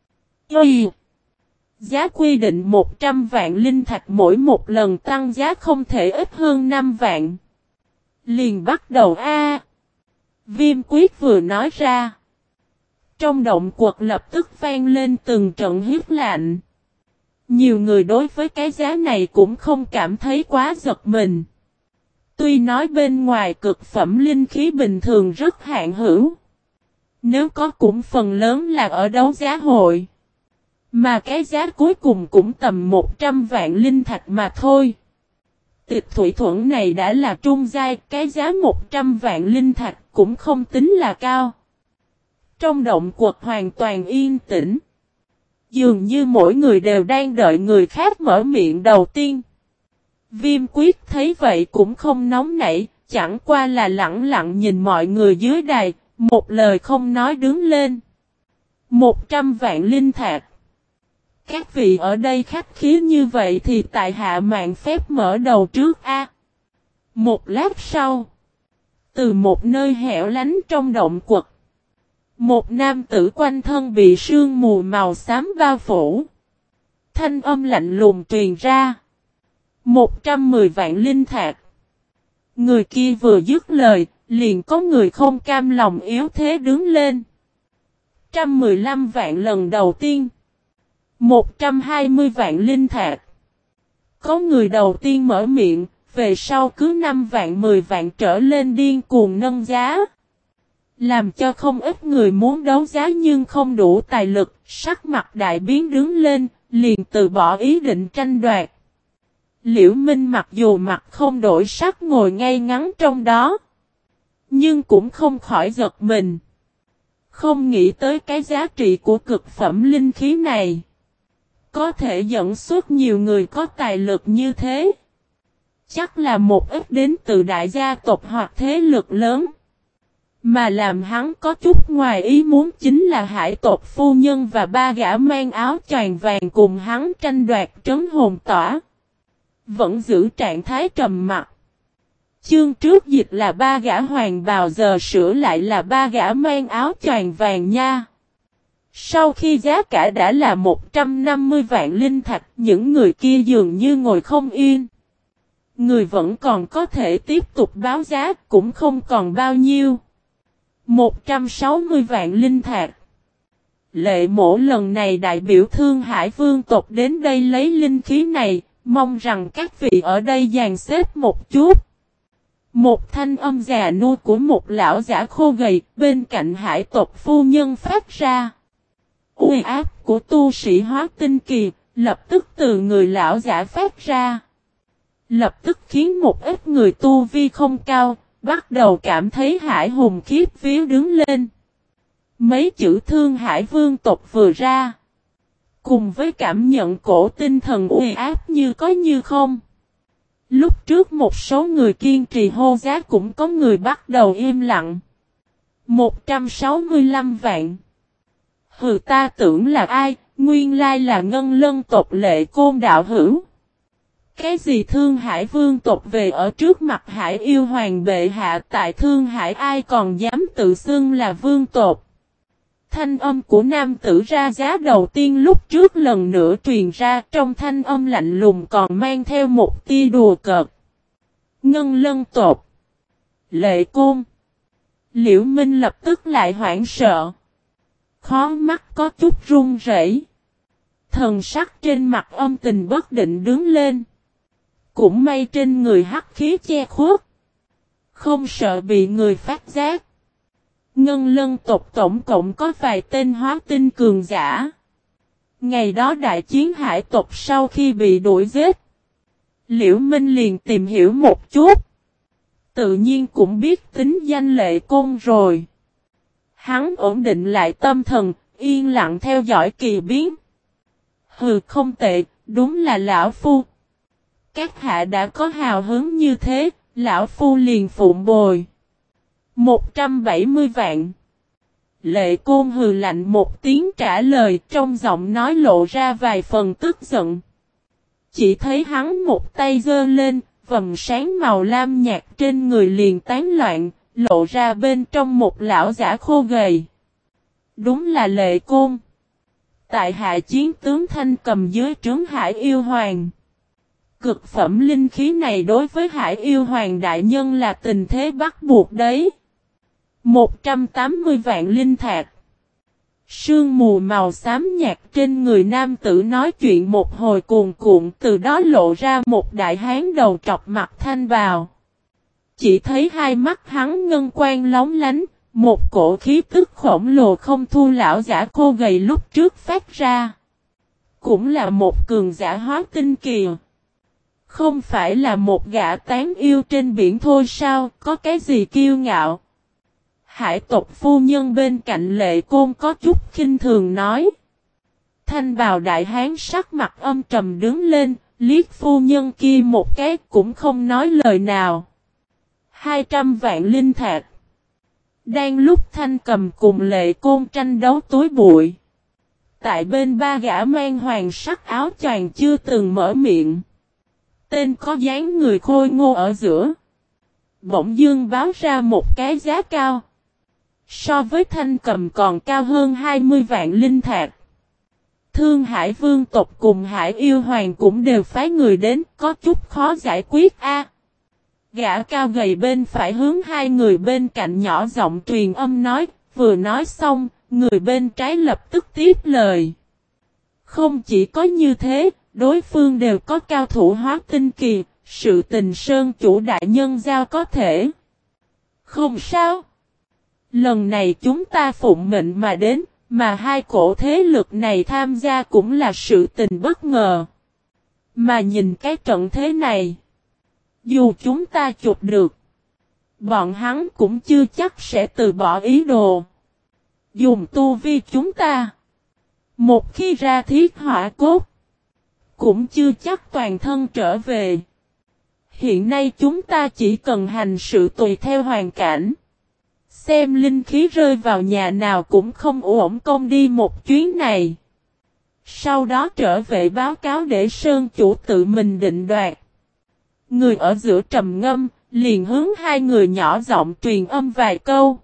Y. Giá quy định 100 vạn linh thạch mỗi một lần tăng giá không thể ít hơn 5 vạn. Liền bắt đầu a. Viêm Quyết vừa nói ra. Trong động quật lập tức vang lên từng trận huyết lạnh. Nhiều người đối với cái giá này cũng không cảm thấy quá giật mình. Tuy nói bên ngoài cực phẩm linh khí bình thường rất hạn hữu. Nếu có cũng phần lớn là ở đấu giá hội. Mà cái giá cuối cùng cũng tầm 100 vạn linh thạch mà thôi. Tịch thủy thuẫn này đã là trung giai, cái giá 100 vạn linh thạch cũng không tính là cao. Trong động quật hoàn toàn yên tĩnh. Dường như mỗi người đều đang đợi người khác mở miệng đầu tiên. Viêm Quyết thấy vậy cũng không nóng nảy, chẳng qua là lặng lặng nhìn mọi người dưới đài, một lời không nói đứng lên. 100 vạn linh thạch. Các vị ở đây khách khí như vậy thì tại hạ mạn phép mở đầu trước a. Một lát sau, từ một nơi hẻo lánh trong động quật, một nam tử quanh thân bị sương mù màu xám bao phủ. Thanh âm lạnh lùng truyền ra. 110 vạn linh thạch. Người kia vừa dứt lời, liền có người không cam lòng yếu thế đứng lên. 115 vạn lần đầu tiên. 120 vạn linh thạch. Có người đầu tiên mở miệng, về sau cứ 5 vạn 10 vạn trở lên điên cuồng nâng giá. Làm cho không ít người muốn đấu giá nhưng không đủ tài lực, sắc mặt đại biến đứng lên, liền từ bỏ ý định tranh đoạt. Liễu Minh mặc dù mặt không đổi sắc ngồi ngay ngắn trong đó, nhưng cũng không khỏi giật mình. Không nghĩ tới cái giá trị của cực phẩm linh khí này có thể dẫn xuất nhiều người có tài lực như thế. Chắc là một ít đến từ đại gia tộc hoặc thế lực lớn. Mà làm hắn có chút ngoài ý muốn chính là hải tộc phu nhân và ba gã mang áo choàng vàng cùng hắn tranh đoạt trấn hồn tỏa. Vẫn giữ trạng thái trầm mặc. Chương trước dịch là ba gã hoàng bào, giờ sửa lại là ba gã mang áo choàng vàng nha. Sau khi giá cả đã là 150 vạn linh thạch, những người kia dường như ngồi không yên. Người vẫn còn có thể tiếp tục báo giá, cũng không còn bao nhiêu. 160 vạn linh thạch. Lệ Mỗ lần này đại biểu Thương Hải Vương tộc đến đây lấy linh khí này, mong rằng các vị ở đây dàn xếp một chút. Một thanh âm già nua của một lão giả khô gầy bên cạnh hải tộc phu nhân phát ra. Uy áp của tu sĩ hóa tinh kỳ lập tức từ người lão giả phát ra. Lập tức khiến một ít người tu vi không cao bắt đầu cảm thấy hải hùng khiếp vía đứng lên. Mấy chữ Thương Hải Vương tộc vừa ra, cùng với cảm nhận cổ tinh thần uy áp như có như không, Lúc trước một số người kiên trì hô giá cũng có người bắt đầu im lặng. 165 vạn. Hừ, ta tưởng là ai, nguyên lai là Ngân Lân tộc Lệ Côn đạo hữu. Cái gì Thương Hải vương tộc về ở trước mặt Hải yêu hoàng bệ hạ, tại Thương Hải ai còn dám tự xưng là vương tộc. Thanh âm của nam tử ra giá đầu tiên lúc trước lần nữa truyền ra, trong thanh âm lạnh lùng còn mang theo một tia đùa cợt. Ngân Lân tộc Lệ Côn. Liễu Minh lập tức lại hoảng sợ. Khó mắt có chút run rẩy. Thần sắc trên mặt âm tình bất định đứng lên. Cũng may trên người hắc khí che khuất. Không sợ bị người phát giác. Ngân Lân tộc tổng cộng có vài tên hóa tinh cường giả. Ngày đó đại chiến hải tộc sau khi bị đuổi giết. Liễu Minh liền tìm hiểu một chút. Tự nhiên cũng biết tính danh Lệ Côn rồi. Hắn ổn định lại tâm thần, yên lặng theo dõi kỳ biến. Hừ, không tệ, đúng là lão phu. Các hạ đã có hào hứng như thế, lão phu liền phụng bồi. 170 vạn. Lệ Côn hừ lạnh một tiếng trả lời, trong giọng nói lộ ra vài phần tức giận. Chỉ thấy hắn một tay giơ lên, vầng sáng màu lam nhạt trên người liền tán loạn, lộ ra bên trong một lão giả khô gầy. Đúng là Lệ Côn. Tại hạ chiến tướng Thanh Cầm dưới trướng Hải yêu hoàng. Cực phẩm linh khí này đối với Hải yêu hoàng đại nhân là tình thế bắt buộc đấy. 180 vạn linh thạch. Sương mù màu xám nhạt trên người nam tử nói chuyện một hồi cuồn cuộn, từ đó lộ ra một đại hán đầu trọc mặt thanh bào. Chỉ thấy hai mắt hắn ngân quang lóng lánh, một cổ khí tức khổng lồ không thu lão giả khô gầy lúc trước phát ra. Cũng là một cường giả hóa tinh kỳ. Không phải là một gã tán yêu trên biển thôi sao, có cái gì kiêu ngạo. Hải tộc phu nhân bên cạnh Lệ Côn có chút khinh thường nói. Thanh bào đại hán sắc mặt âm trầm đứng lên, liếc phu nhân kia một cái cũng không nói lời nào. 200 vạn linh thạch. Đang lúc Thanh Cầm cùng Lệ Côn tranh đấu túi bụi. Tại bên ba gã mang hoàng sắc áo choàng chưa từng mở miệng. Tên có dáng người khôi ngô ở giữa. Bỗng dưng báo ra một cái giá cao. So với Thanh Cầm còn cao hơn 20 vạn linh thạch. Thương Hải vương tộc cùng Hải yêu hoàng cũng đều phái người đến, có chút khó giải quyết a. Gã cao gầy bên phải hướng hai người bên cạnh nhỏ giọng truyền âm nói, vừa nói xong, người bên trái lập tức tiếp lời. Không chỉ có như thế, đối phương đều có cao thủ hóa tinh kỳ, sự tình sơn chủ đại nhân giao có thể. Không sao. Lần này chúng ta phụng mệnh mà đến, mà hai cổ thế lực này tham gia cũng là sự tình bất ngờ. Mà nhìn cái trận thế này, dù chúng ta chụp được, bọn hắn cũng chưa chắc sẽ từ bỏ ý đồ. Dùng tu vi chúng ta, một khi ra thiết hỏa cốt, cũng chưa chắc toàn thân trở về. Hiện nay chúng ta chỉ cần hành sự tùy theo hoàn cảnh. Xem linh khí rơi vào nhà nào cũng không uổng công đi một chuyến này. Sau đó trở về báo cáo để sơn chủ tự mình định đoạt. Người ở giữa trầm ngâm, liền hướng hai người nhỏ giọng truyền âm vài câu.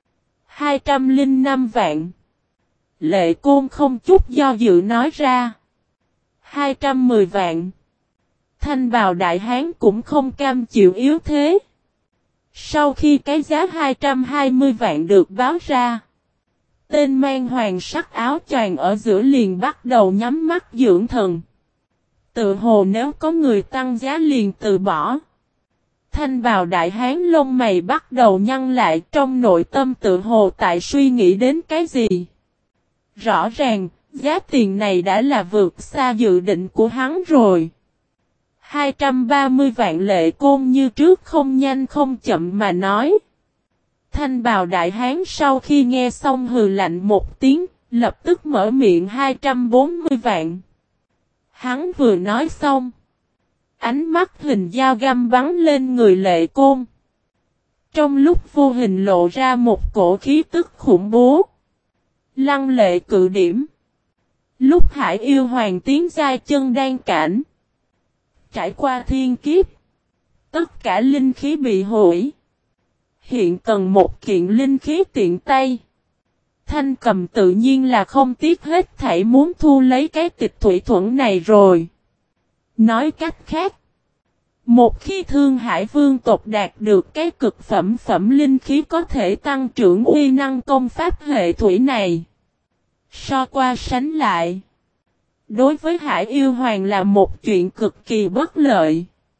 205 vạn. Lệ Côn không chút do dự nói ra. 210 vạn. Thanh bào đại hán cũng không cam chịu yếu thế. Sau khi cái giá 220 vạn được báo ra, tên mang hoàng sắc áo choàng ở giữa liền bắt đầu nhắm mắt dưỡng thần. Tự hồ nếu có người tăng giá liền từ bỏ. Thanh bào đại hán lông mày bắt đầu nhăn lại, trong nội tâm tự hồ tại suy nghĩ đến cái gì. Rõ ràng, giá tiền này đã là vượt xa dự định của hắn rồi. 230 vạn. Lệ Côn như trước không nhanh không chậm mà nói. Thanh bào đại hán sau khi nghe xong hừ lạnh một tiếng, lập tức mở miệng 240 vạn. Hắn vừa nói xong, Ánh mắt hình dao găm bắn lên người Lệ Côn. Trong lúc vô hình lộ ra một cổ khí tức khủng bố. Lăng lệ cự điểm. Lúc Hải Yêu Hoàng tiến giai chân đan cảnh. Trải qua thiên kiếp. Tất cả linh khí bị hủy. Hiện cần một kiện linh khí tiện tay. Thanh Cầm tự nhiên là không tiếc hết thảy muốn thu lấy cái tịch thủy thuẫn này rồi. Nói cách khác. Một khi Thương Hải Vương tộc đạt được cái cực phẩm linh khí có thể tăng trưởng uy năng công pháp hệ thủy này. So qua sánh lại. Đối với Hải Yêu Hoàng là một chuyện cực kỳ bất lợi.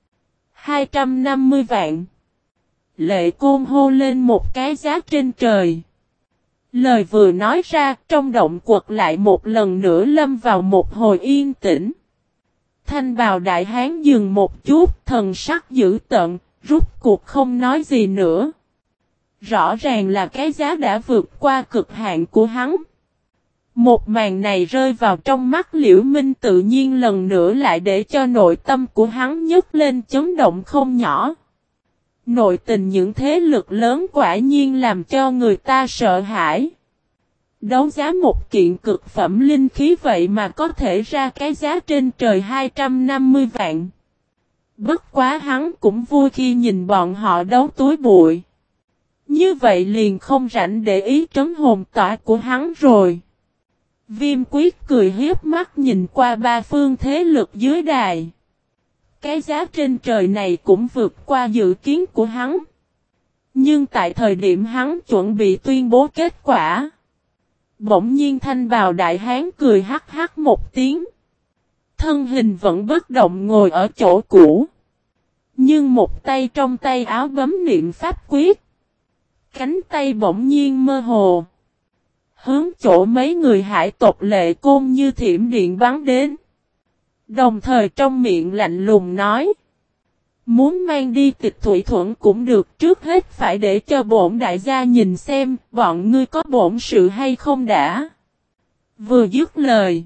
250 vạn. Lệ Côn hô lên một cái giá trên trời. Lời vừa nói ra trong động quật lại một lần nữa lâm vào một hồi yên tĩnh. Thanh bào đại hán dừng một chút, thần sắc dữ tợn, rút cuộc không nói gì nữa. Rõ ràng là cái giá đã vượt qua cực hạn của hắn. Một màn này rơi vào trong mắt Liễu Minh tự nhiên lần nữa lại để cho nội tâm của hắn nhấc lên chấn động không nhỏ. Nội tình những thế lực lớn quả nhiên làm cho người ta sợ hãi. Đấu giá một kiện cực phẩm linh khí vậy mà có thể ra cái giá trên trời 250 vạn. Bất quá hắn cũng vui khi nhìn bọn họ đấu túi bụi. Như vậy liền không rảnh để ý trấn hồn tỏa của hắn rồi. Viêm Quyết cười hiếp mắt nhìn qua ba phương thế lực dưới đài. Cái giá trên trời này cũng vượt qua dự kiến của hắn. Nhưng tại thời điểm hắn chuẩn bị tuyên bố kết quả. Bỗng nhiên thanh bào đại hán cười hắc hắc một tiếng. Thân hình vẫn bất động ngồi ở chỗ cũ. Nhưng một tay trong tay áo bấm niệm pháp quyết. Cánh tay bỗng nhiên mơ hồ. Hướng chỗ mấy người hải tộc Lệ Côn như thiểm điện bắn đến. Đồng thời trong miệng lạnh lùng nói. Muốn mang đi tịch thủy thuẫn cũng được, trước hết phải để cho bổn đại gia nhìn xem bọn ngươi có bổn sự hay không đã. Vừa dứt lời.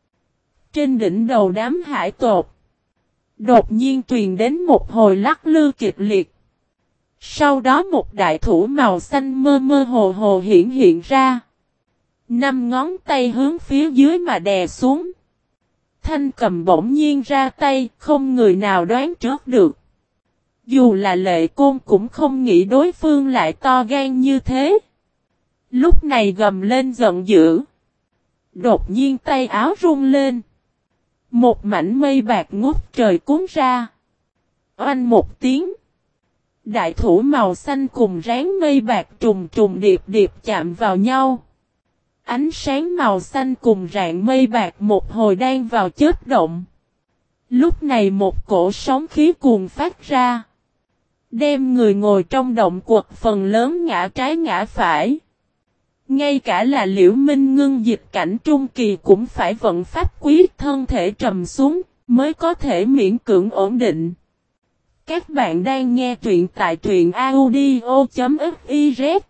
Trên đỉnh đầu đám hải tộc. Đột nhiên truyền đến một hồi lắc lư kịch liệt. Sau đó một đại thủ màu xanh mơ mơ hồ hồ hiện ra. 5 ngón tay hướng phía dưới mà đè xuống. Thanh Cầm bỗng nhiên ra tay, không người nào đoán trước được. Dù là Lệ Côn cũng không nghĩ đối phương lại to gan như thế. Lúc này gầm lên giận dữ. Đột nhiên tay áo rung lên. Một mảnh mây bạc ngút trời cuốn ra. Oanh một tiếng. Đại thủ màu xanh cùng ráng mây bạc trùng điệp chạm vào nhau. Ánh sáng màu xanh cùng rạng mây bạc một hồi đang vào chớp động. Lúc này một cổ sóng khí cuồng phát ra. Đem người ngồi trong động quật phần lớn ngã trái ngã phải. Ngay cả là Liễu Minh ngưng dịch cảnh trung kỳ cũng phải vận pháp quyết thân thể trầm xuống mới có thể miễn cưỡng ổn định. Các bạn đang nghe truyện tại truyện audio.fiz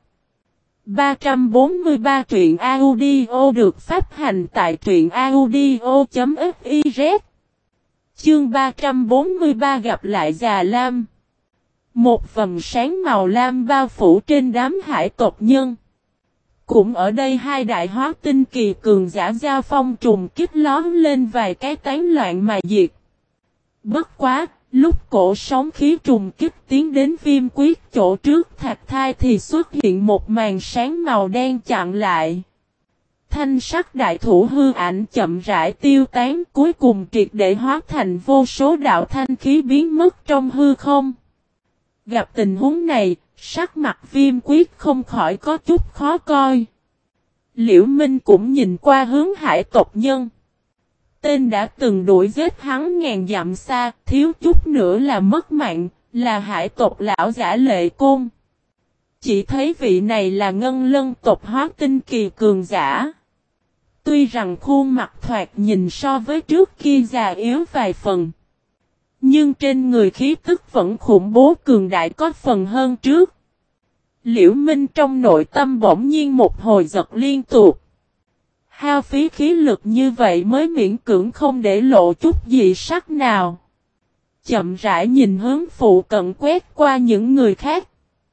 343 truyện audio được phát hành tại truyện audio.fiz. Chương 343 gặp lại Già Lam. Một vầng sáng màu lam bao phủ trên đám hải tộc nhân. Cũng ở đây hai đại hóa tinh kỳ cường giả giao phong trùng kích lón lên vài cái tán loạn mà diệt. Bất quá, lúc cổ sóng khí trùng kích tiến đến Viêm Quyết chỗ trước Thạch Thai thì xuất hiện một màn sáng màu đen chặn lại. Thanh sắc đại thủ hư ảnh chậm rãi tiêu tán, cuối cùng triệt để hóa thành vô số đạo thanh khí biến mất trong hư không. Gặp tình huống này, sắc mặt Viêm Quyết không khỏi có chút khó coi. Liễu Minh cũng nhìn qua hướng hải tộc nhân. Tên đã từng đuổi giết hắn ngàn dặm xa, thiếu chút nữa là mất mạng, là hải tộc lão giả Lệ Côn. Chỉ thấy vị này là ngân lân tộc hóa tinh kỳ cường giả. Tuy rằng khuôn mặt thoạt nhìn so với trước kia già yếu vài phần. Nhưng trên người khí tức vẫn khủng bố cường đại có phần hơn trước. Liễu Minh trong nội tâm bỗng nhiên một hồi giật liên tục. Hao phí khí lực như vậy mới miễn cưỡng không để lộ chút gì sắc nào. chậm rãi nhìn hướng phụ cận quét qua những người khác.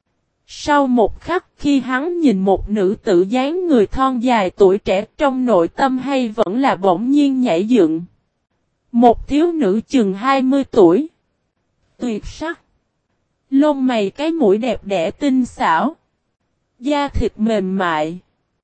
Sau một khắc khi hắn nhìn một nữ tử dáng người thon dài tuổi trẻ trong nội tâm hay vẫn là bỗng nhiên nhảy dựng. Một thiếu nữ chừng 20 tuổi. Tuyệt sắc. Lông mày cái mũi đẹp đẽ tinh xảo. Da thịt mềm mại.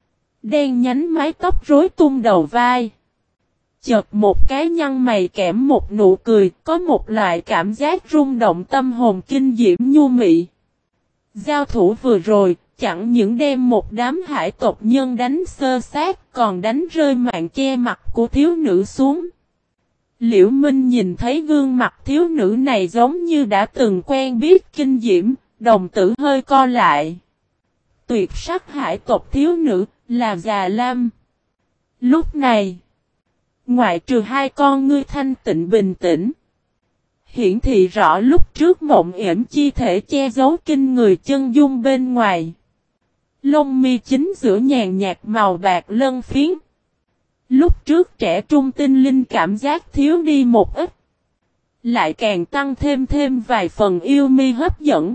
Đen nhánh mái tóc rối tung đầu vai. Chợt một cái nhăn mày kẽm một nụ cười, có một loại cảm giác rung động tâm hồn kinh diễm nhu mị. Giao thủ vừa rồi, chẳng những đem một đám hải tộc nhân đánh xơ xác, còn đánh rơi màn che mặt của thiếu nữ xuống. Liễu Minh nhìn thấy gương mặt thiếu nữ này giống như đã từng quen biết kinh diễm, đồng tử hơi co lại. Tuyệt sắc hải tộc thiếu nữ, là Già Lam. Lúc này, ngoại trừ hai con ngươi thanh tịnh bình tĩnh, hiển thị rõ lúc trước mộng yểm chi thể che giấu kinh người chân dung bên ngoài. Lông mi chính giữa nhàn nhạt màu bạc lân phiến. Lúc trước trẻ trung tinh linh cảm giác thiếu đi một ít, lại càng tăng thêm vài phần yêu mi hấp dẫn.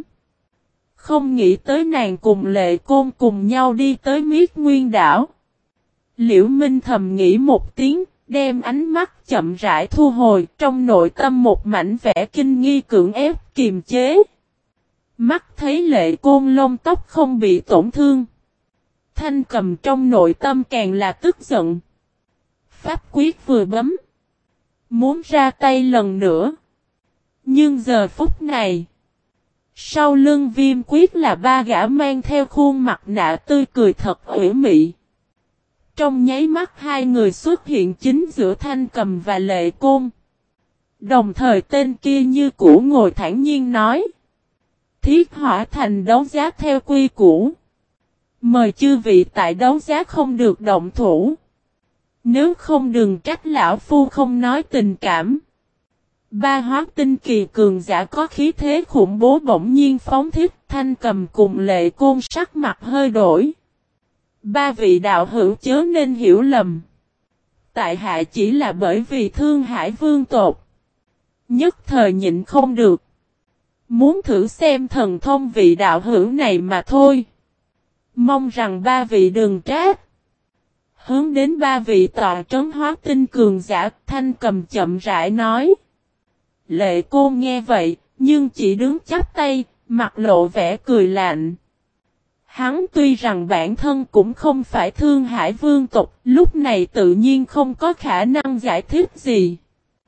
Không nghĩ tới nàng cùng Lệ Côn cùng nhau đi tới Miết Nguyên đảo. Liễu Minh thầm nghĩ một tiếng, đem ánh mắt chậm rãi thu hồi, trong nội tâm một mảnh vẻ kinh nghi cưỡng ép kiềm chế. Mắt thấy Lệ Côn lông tóc không bị tổn thương. Thanh Cầm trong nội tâm càng là tức giận. Pháp quyết vừa bấm, muốn ra tay lần nữa. Nhưng giờ phút này, sau lưng Viêm Quyết là ba gã mang theo khuôn mặt nạ tươi cười thật ủy mị. Trong nháy mắt hai người xuất hiện chính giữa Thanh Cầm và Lệ Côn. Đồng thời tên kia như cũ ngồi thản nhiên nói: Thiết Hỏa Thành đấu giá theo quy củ. Mời chư vị tại đấu giá không được động thủ. Nếu không đừng trách lão phu không nói tình cảm. Ba hóa tinh kỳ cường giả có khí thế khủng bố bỗng nhiên phóng thích. Thanh Cầm cùng Lệ Côn sắc mặt hơi đổi. Ba vị đạo hữu chớ nên hiểu lầm. Tại hạ chỉ là bởi vì Thương Hải Vương tộc. Nhất thời nhịn không được. Muốn thử xem thần thông vị đạo hữu này mà thôi. Mong rằng ba vị đừng trách. Hướng đến ba vị tọa trấn hóa tinh cường giả, Thanh Cầm chậm rãi nói. Lệ Côn nghe vậy, nhưng chỉ đứng chắp tay, mặt lộ vẻ cười lạnh. Hắn tuy rằng bản thân cũng không phải Thương Hải Vương tộc, lúc này tự nhiên không có khả năng giải thích gì.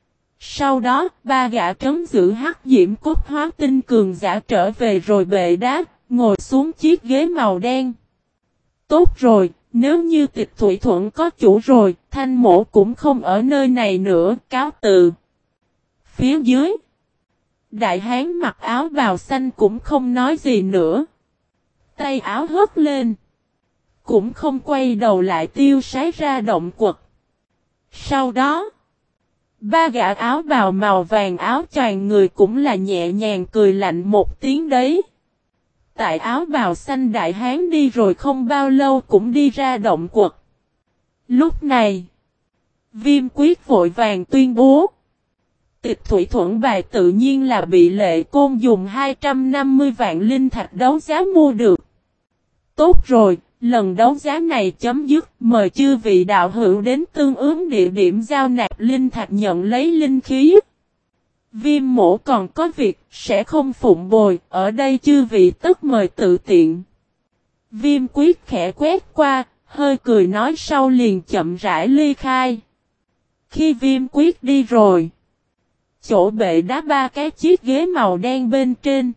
Sau đó, ba gã trấn giữ hắc diễm cốt hóa tinh cường giả trở về rồi bệ đá, ngồi xuống chiếc ghế màu đen. Tốt rồi, nếu như Tịch Thủy Thuận có chủ rồi, Thanh Mỗ cũng không ở nơi này nữa, cáo từ. Phía dưới, đại hán mặc áo bào xanh cũng không nói gì nữa. Tay áo hất lên, cũng không quay đầu lại tiêu sái ra động quật. Sau đó, ba gã áo bào màu vàng áo choàng người cũng là nhẹ nhàng cười lạnh một tiếng đấy. Tại áo bào xanh đại hán đi rồi không bao lâu cũng đi ra động quật. Lúc này, Viêm Quyết vội vàng tuyên bố. Tịch Thủy Thuận bài tự nhiên là bị Lệ Côn dùng 250 vạn linh thạch đấu giá mua được. Tốt rồi, lần đấu giá này chấm dứt, mời chư vị đạo hữu đến tương ứng địa điểm giao nạp linh thạch nhận lấy linh khí. Viêm mổ còn có việc, sẽ không phụng bồi, ở đây chư vị tất mời tự tiện. Viêm Quyết khẽ quét qua, hơi cười nói sau liền chậm rãi ly khai. Khi Viêm Quyết đi rồi, chỗ bệ đá ba cái chiếc ghế màu đen bên trên.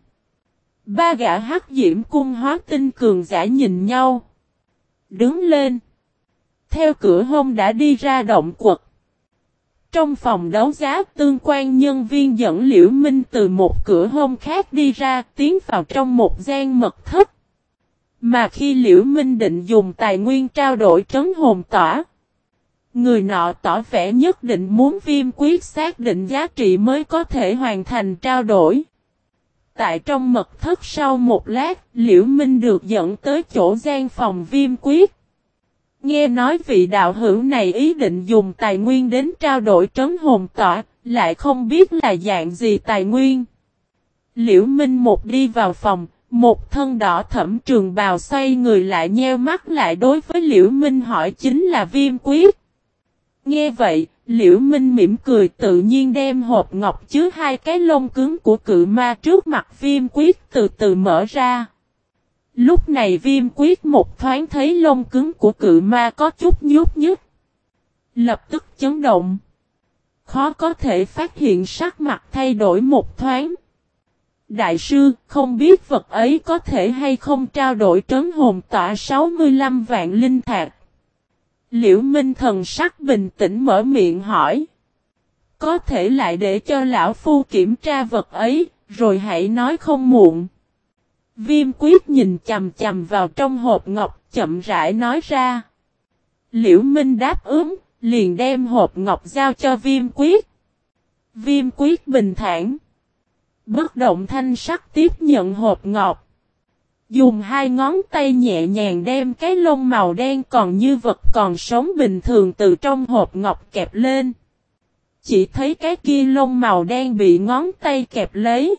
Ba gã hắc diễm cung hóa tinh cường giả nhìn nhau. Đứng lên. Theo cửa hông đã đi ra động quật. Trong phòng đấu giá tương quan nhân viên dẫn Liễu Minh từ một cửa hông khác đi ra tiến vào trong một gian mật thất. Mà khi Liễu Minh định dùng tài nguyên trao đổi trấn hồn tỏa. Người nọ tỏ vẻ nhất định muốn Viêm Quyết xác định giá trị mới có thể hoàn thành trao đổi. Tại trong mật thất sau một lát, Liễu Minh được dẫn tới chỗ gian phòng Viêm Quyết. Nghe nói vị đạo hữu này ý định dùng tài nguyên đến trao đổi trấn hồn tỏa, lại không biết là dạng gì tài nguyên. Liễu Minh một đi vào phòng, một thân đỏ thẫm trường bào xoay người lại nheo mắt lại đối với Liễu Minh hỏi chính là viêm quyết. Nghe vậy, Liễu Minh mỉm cười tự nhiên đem hộp ngọc chứa hai cái lông cứng của cự ma trước mặt viêm quyết từ từ mở ra. Lúc này viêm quyết một thoáng thấy lông cứng của cự ma có chút nhúc nhích. Lập tức chấn động. Khó có thể phát hiện sắc mặt thay đổi một thoáng. Đại sư, không biết vật ấy có thể hay không trao đổi trấn hồn tỏa 65 vạn linh thạch. Liễu Minh thần sắc bình tĩnh mở miệng hỏi. Có thể lại để cho lão phu kiểm tra vật ấy, rồi hãy nói không muộn. Viêm quyết nhìn chằm chằm vào trong hộp ngọc, chậm rãi nói ra. Liễu Minh đáp ứng, liền đem hộp ngọc giao cho viêm quyết. Viêm quyết bình thản. Bất động thanh sắc tiếp nhận hộp ngọc. Dùng hai ngón tay nhẹ nhàng đem cái lông màu đen còn như vật còn sống bình thường từ trong hộp ngọc kẹp lên. Chỉ thấy cái kia lông màu đen bị ngón tay kẹp lấy.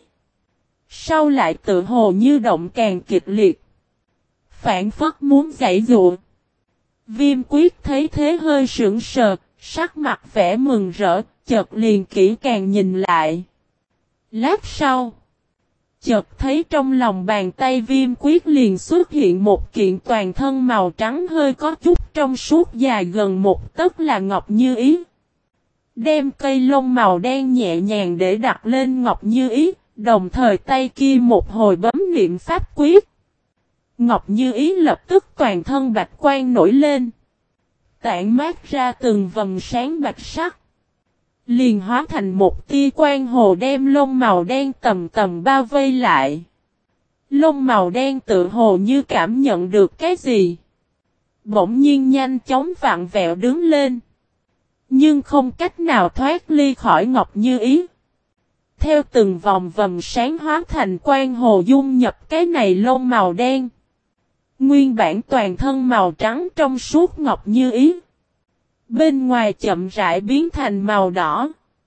Sau lại tự hồ như động càng kịch liệt. Phản phất muốn giãy giụa. Viêm quyết thấy thế hơi sững sờ, sắc mặt vẻ mừng rỡ, chợt liền kỹ càng nhìn lại. Lát sau, chợt thấy trong lòng bàn tay viêm quyết liền xuất hiện một kiện toàn thân màu trắng hơi có chút trong suốt dài gần một tấc là ngọc như ý. Đem cây lông màu đen nhẹ nhàng để đặt lên ngọc như ý, đồng thời tay kia một hồi bấm niệm pháp quyết. Ngọc như ý lập tức toàn thân bạch quang nổi lên. Tản mát ra từng vầng sáng bạch sắc. Liền hóa thành một tia quang hồ đem lông màu đen tầm tầm bao vây lại. Lông màu đen tự hồ như cảm nhận được cái gì. Bỗng nhiên nhanh chóng vặn vẹo đứng lên. Nhưng không cách nào thoát ly khỏi ngọc như ý. Theo từng vòng vầng sáng hóa thành quang hồ dung nhập cái này lông màu đen. Nguyên bản toàn thân màu trắng trong suốt ngọc như ý. Bên ngoài chậm rãi biến thành màu đỏ.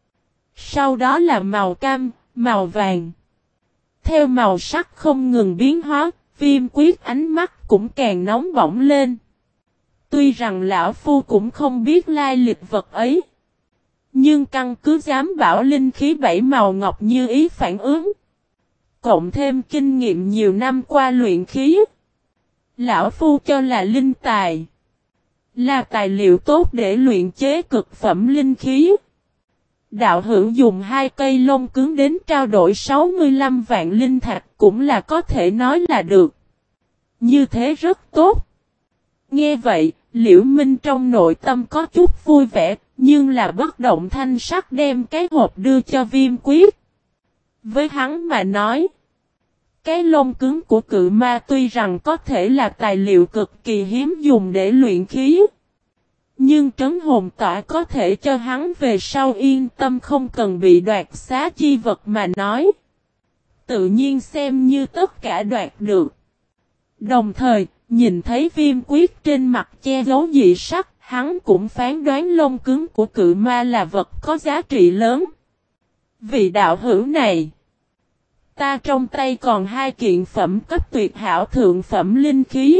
Sau đó là màu cam, màu vàng. Theo màu sắc không ngừng biến hóa, viêm quyết ánh mắt cũng càng nóng bỏng lên. Tuy rằng lão phu cũng không biết lai lịch vật ấy. Nhưng căn cứ dám bảo linh khí bảy màu ngọc như ý phản ứng. Cộng thêm kinh nghiệm nhiều năm qua luyện khí. Lão phu cho là linh tài. Là tài liệu tốt để luyện chế cực phẩm linh khí. Đạo hữu dùng hai cây lông cứng đến trao đổi 65 vạn linh thạch cũng là có thể nói là được. Như thế rất tốt. Nghe vậy, Liễu Minh trong nội tâm có chút vui vẻ, nhưng là bất động thanh sắc đem cái hộp đưa cho viêm quyết. Với hắn mà nói, cái lông cứng của cự ma tuy rằng có thể là tài liệu cực kỳ hiếm dùng để luyện khí. Nhưng trấn hồn tỏa có thể cho hắn về sau yên tâm không cần bị đoạt xá chi vật mà nói. Tự nhiên xem như tất cả đoạt được. Đồng thời, nhìn thấy viêm quyết trên mặt che giấu dị sắc, hắn cũng phán đoán lông cứng của cự ma là vật có giá trị lớn. Vị đạo hữu này, ta trong tay còn hai kiện phẩm cấp tuyệt hảo thượng phẩm linh khí.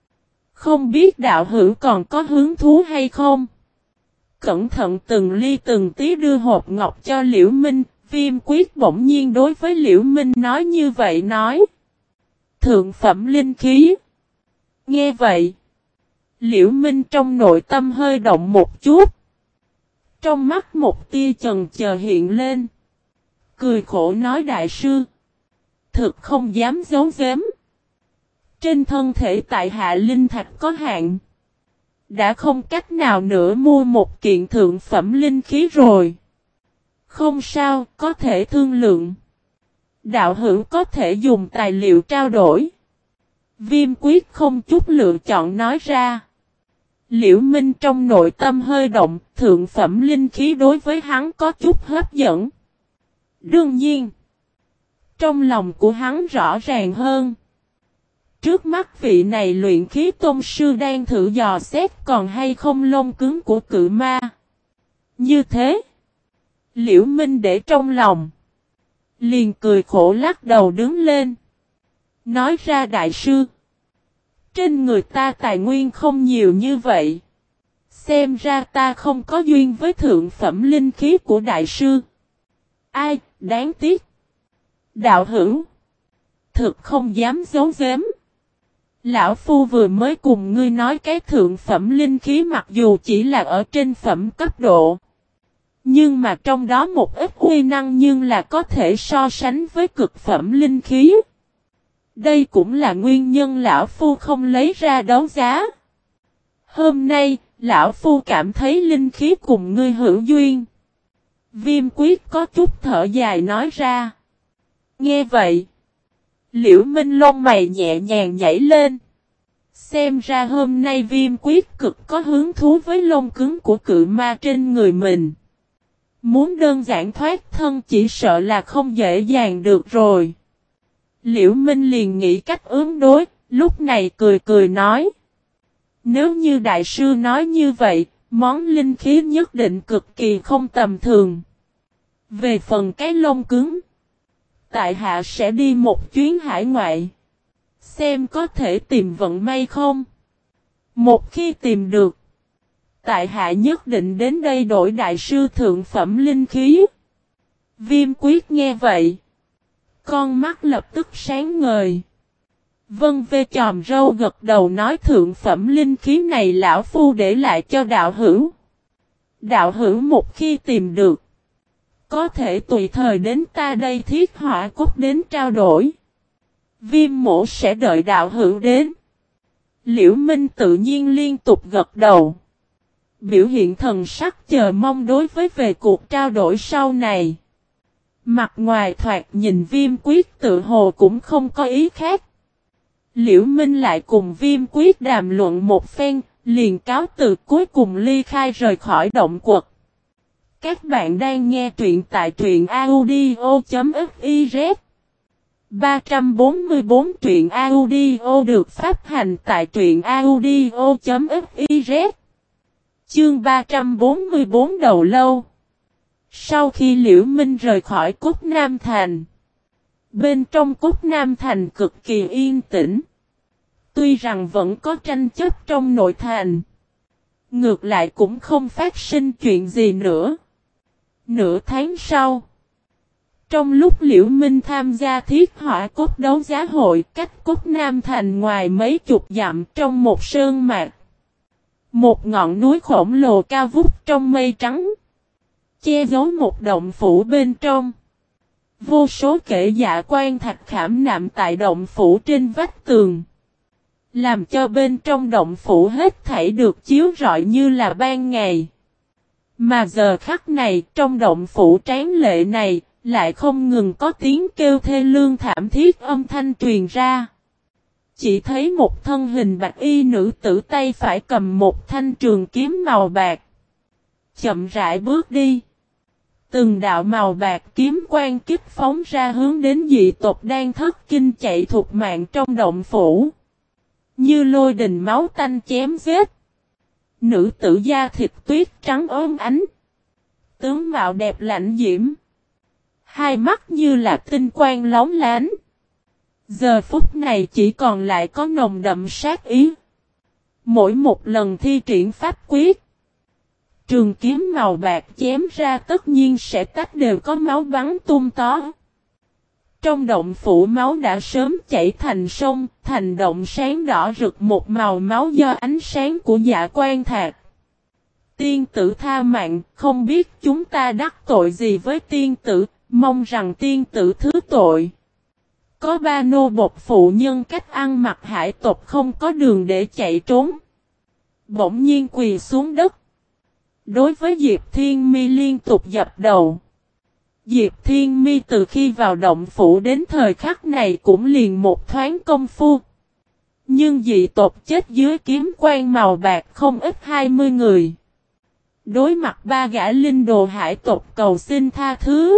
Không biết đạo hữu còn có hứng thú hay không? Cẩn thận từng ly từng tí đưa hộp ngọc cho Liễu Minh, viêm quyết bỗng nhiên đối với Liễu Minh nói như vậy nói. Thượng phẩm linh khí. Nghe vậy, Liễu Minh trong nội tâm hơi động một chút. Trong mắt một tia chần chờ hiện lên. Cười khổ nói đại sư. Thực không dám giấu giếm. Trên thân thể tại hạ linh thạch có hạn. Đã không cách nào nữa mua một kiện thượng phẩm linh khí rồi. Không sao, có thể thương lượng. Đạo hữu có thể dùng tài liệu trao đổi. Viêm quyết không chút lựa chọn nói ra. Liễu Minh trong nội tâm hơi động, thượng phẩm linh khí đối với hắn có chút hấp dẫn. Đương nhiên, trong lòng của hắn rõ ràng hơn. Trước mắt vị này luyện khí tôn sư đang thử dò xét còn hay không lông cứng của cự ma. Như thế, Liễu Minh để trong lòng. Liền cười khổ lắc đầu đứng lên. Nói ra đại sư. Trên người ta tài nguyên không nhiều như vậy. Xem ra ta không có duyên với thượng phẩm linh khí của đại sư. Ai, đáng tiếc. Đạo hữu. Thực không dám giấu giếm. Lão Phu vừa mới cùng ngươi nói cái thượng phẩm linh khí mặc dù chỉ là ở trên phẩm cấp độ. Nhưng mà trong đó một ít uy năng nhưng là có thể so sánh với cực phẩm linh khí. Đây cũng là nguyên nhân Lão Phu không lấy ra đấu giá. Hôm nay, Lão Phu cảm thấy linh khí cùng ngươi hữu duyên. Viêm quyết có chút thở dài nói ra. Nghe vậy. Liễu Minh lông mày nhẹ nhàng nhảy lên. Xem ra hôm nay Viêm quyết cực có hứng thú với lông cứng của cự ma trên người mình. Muốn đơn giản thoát thân chỉ sợ là không dễ dàng được rồi. Liễu Minh liền nghĩ cách ứng đối, lúc này cười cười nói. Nếu như đại sư nói như vậy, món linh khí nhất định cực kỳ không tầm thường. Về phần cái lông cứng, tại hạ sẽ đi một chuyến hải ngoại. Xem có thể tìm vận may không? Một khi tìm được, tại hạ nhất định đến đây đổi đại sư thượng phẩm linh khí. Viêm quyết nghe vậy. Con mắt lập tức sáng ngời. Vân Vê chòm râu gật đầu nói thượng phẩm linh khí này lão phu để lại cho đạo hữu. Đạo hữu một khi tìm được, có thể tùy thời đến ta đây thiết hỏa cốt đến trao đổi. Viêm mổ sẽ đợi đạo hữu đến. Liễu Minh tự nhiên liên tục gật đầu. Biểu hiện thần sắc chờ mong đối với về cuộc trao đổi sau này. Mặt ngoài thoạt nhìn Viêm quyết tự hồ cũng không có ý khác. Liễu Minh lại cùng Viêm quyết đàm luận một phen, liền cáo từ cuối cùng ly khai rời khỏi động quật. Các bạn đang nghe truyện tại truyện audio.fiz 344 truyện audio được phát hành tại truyện audio.fiz Chương 344 đầu lâu. Sau khi Liễu Minh rời khỏi Cốt Nam Thành, bên trong Cốt Nam Thành cực kỳ yên tĩnh. Tuy rằng vẫn có tranh chấp trong nội thành, ngược lại cũng không phát sinh chuyện gì nữa. Nửa tháng sau, trong lúc Liễu Minh tham gia thiết hỏa cốt đấu giá hội cách Cốt Nam Thành ngoài mấy chục dặm trong một sơn mạc. Một ngọn núi khổng lồ cao vút trong mây trắng, che giấu một động phủ bên trong. Vô số kệ dạ quan thạch khảm nạm tại động phủ trên vách tường, làm cho bên trong động phủ hết thảy được chiếu rọi như là ban ngày. Mà giờ khắc này trong động phủ tráng lệ này, lại không ngừng có tiếng kêu thê lương thảm thiết âm thanh truyền ra. Chỉ thấy một thân hình bạch y nữ tử tay phải cầm một thanh trường kiếm màu bạc. Chậm rãi bước đi. Từng đạo màu bạc kiếm quang kích phóng ra hướng đến dị tộc đang thất kinh chạy thục mạng trong động phủ. Như lôi đình máu tanh chém giết. Nữ tử da thịt tuyết trắng ốm ánh. Tướng mạo đẹp lạnh diễm. Hai mắt như là tinh quang lóng lánh. Giờ phút này chỉ còn lại có nồng đậm sát ý. Mỗi một lần thi triển pháp quyết, trường kiếm màu bạc chém ra tất nhiên sẽ tách đều có máu bắn tung tó. Trong động phủ máu đã sớm chảy thành sông, thành động sáng đỏ rực một màu máu do ánh sáng của dạ quan thạch. Tiên tử tha mạng, không biết chúng ta đắc tội gì với tiên tử, mong rằng tiên tử thứ tội. Có ba nô bộc phụ nhân cách ăn mặc hải tộc không có đường để chạy trốn. Bỗng nhiên quỳ xuống đất. Đối với Diệp Thiên Mi liên tục dập đầu. Diệp Thiên Mi từ khi vào động phủ đến thời khắc này cũng liền một thoáng công phu. Nhưng dị tộc chết dưới kiếm quang màu bạc không ít 20 người. Đối mặt ba gã linh đồ hải tộc cầu xin tha thứ.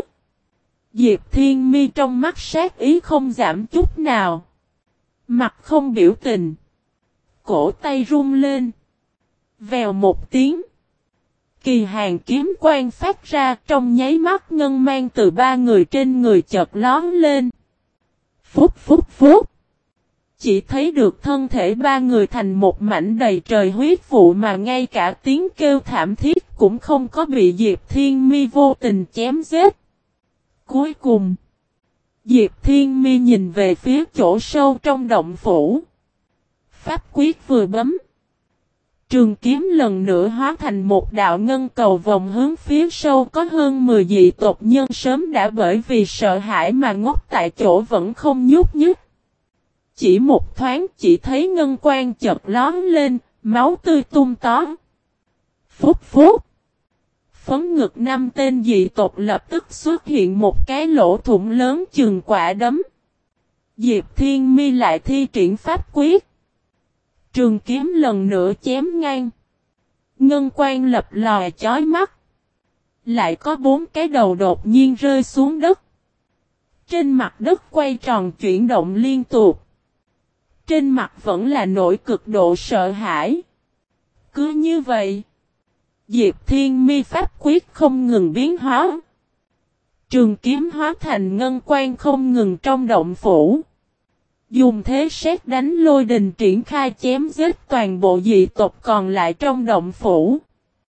Diệp Thiên Mi trong mắt sát ý không giảm chút nào. Mặt không biểu tình. Cổ tay run lên. Vèo một tiếng. Kỳ hàng kiếm quang phát ra trong nháy mắt ngân mang từ ba người trên người chợt lóm lên. Phúc phúc phúc. Chỉ thấy được thân thể ba người thành một mảnh đầy trời huyết vụ mà ngay cả tiếng kêu thảm thiết cũng không có bị Diệp Thiên Mi vô tình chém giết. Cuối cùng, Diệp Thiên Mi nhìn về phía chỗ sâu trong động phủ. Pháp quyết vừa bấm. Trường kiếm lần nữa hóa thành một đạo ngân cầu vòng hướng phía sâu, có hơn 10 dị tộc nhân sớm đã bởi vì sợ hãi mà ngốc tại chỗ vẫn không nhúc nhích. Chỉ một thoáng chỉ thấy ngân quang chợt lóm lên, máu tươi tung tóe. Phúc phúc. Phấn ngực 5 tên dị tộc lập tức xuất hiện một cái lỗ thủng lớn chừng quả đấm. Diệp Thiên Mi lại thi triển pháp quyết. Trường kiếm lần nữa chém ngang. Ngân quang lập lòe chói mắt. Lại có 4 cái đầu đột nhiên rơi xuống đất. Trên mặt đất quay tròn chuyển động liên tục. Trên mặt vẫn là nỗi cực độ sợ hãi. Cứ như vậy, Diệp Thiên Mi pháp quyết không ngừng biến hóa. Trường kiếm hóa thành ngân quang không ngừng trong động phủ. Dùng thế sét đánh lôi đình triển khai chém giết toàn bộ dị tộc còn lại trong động phủ.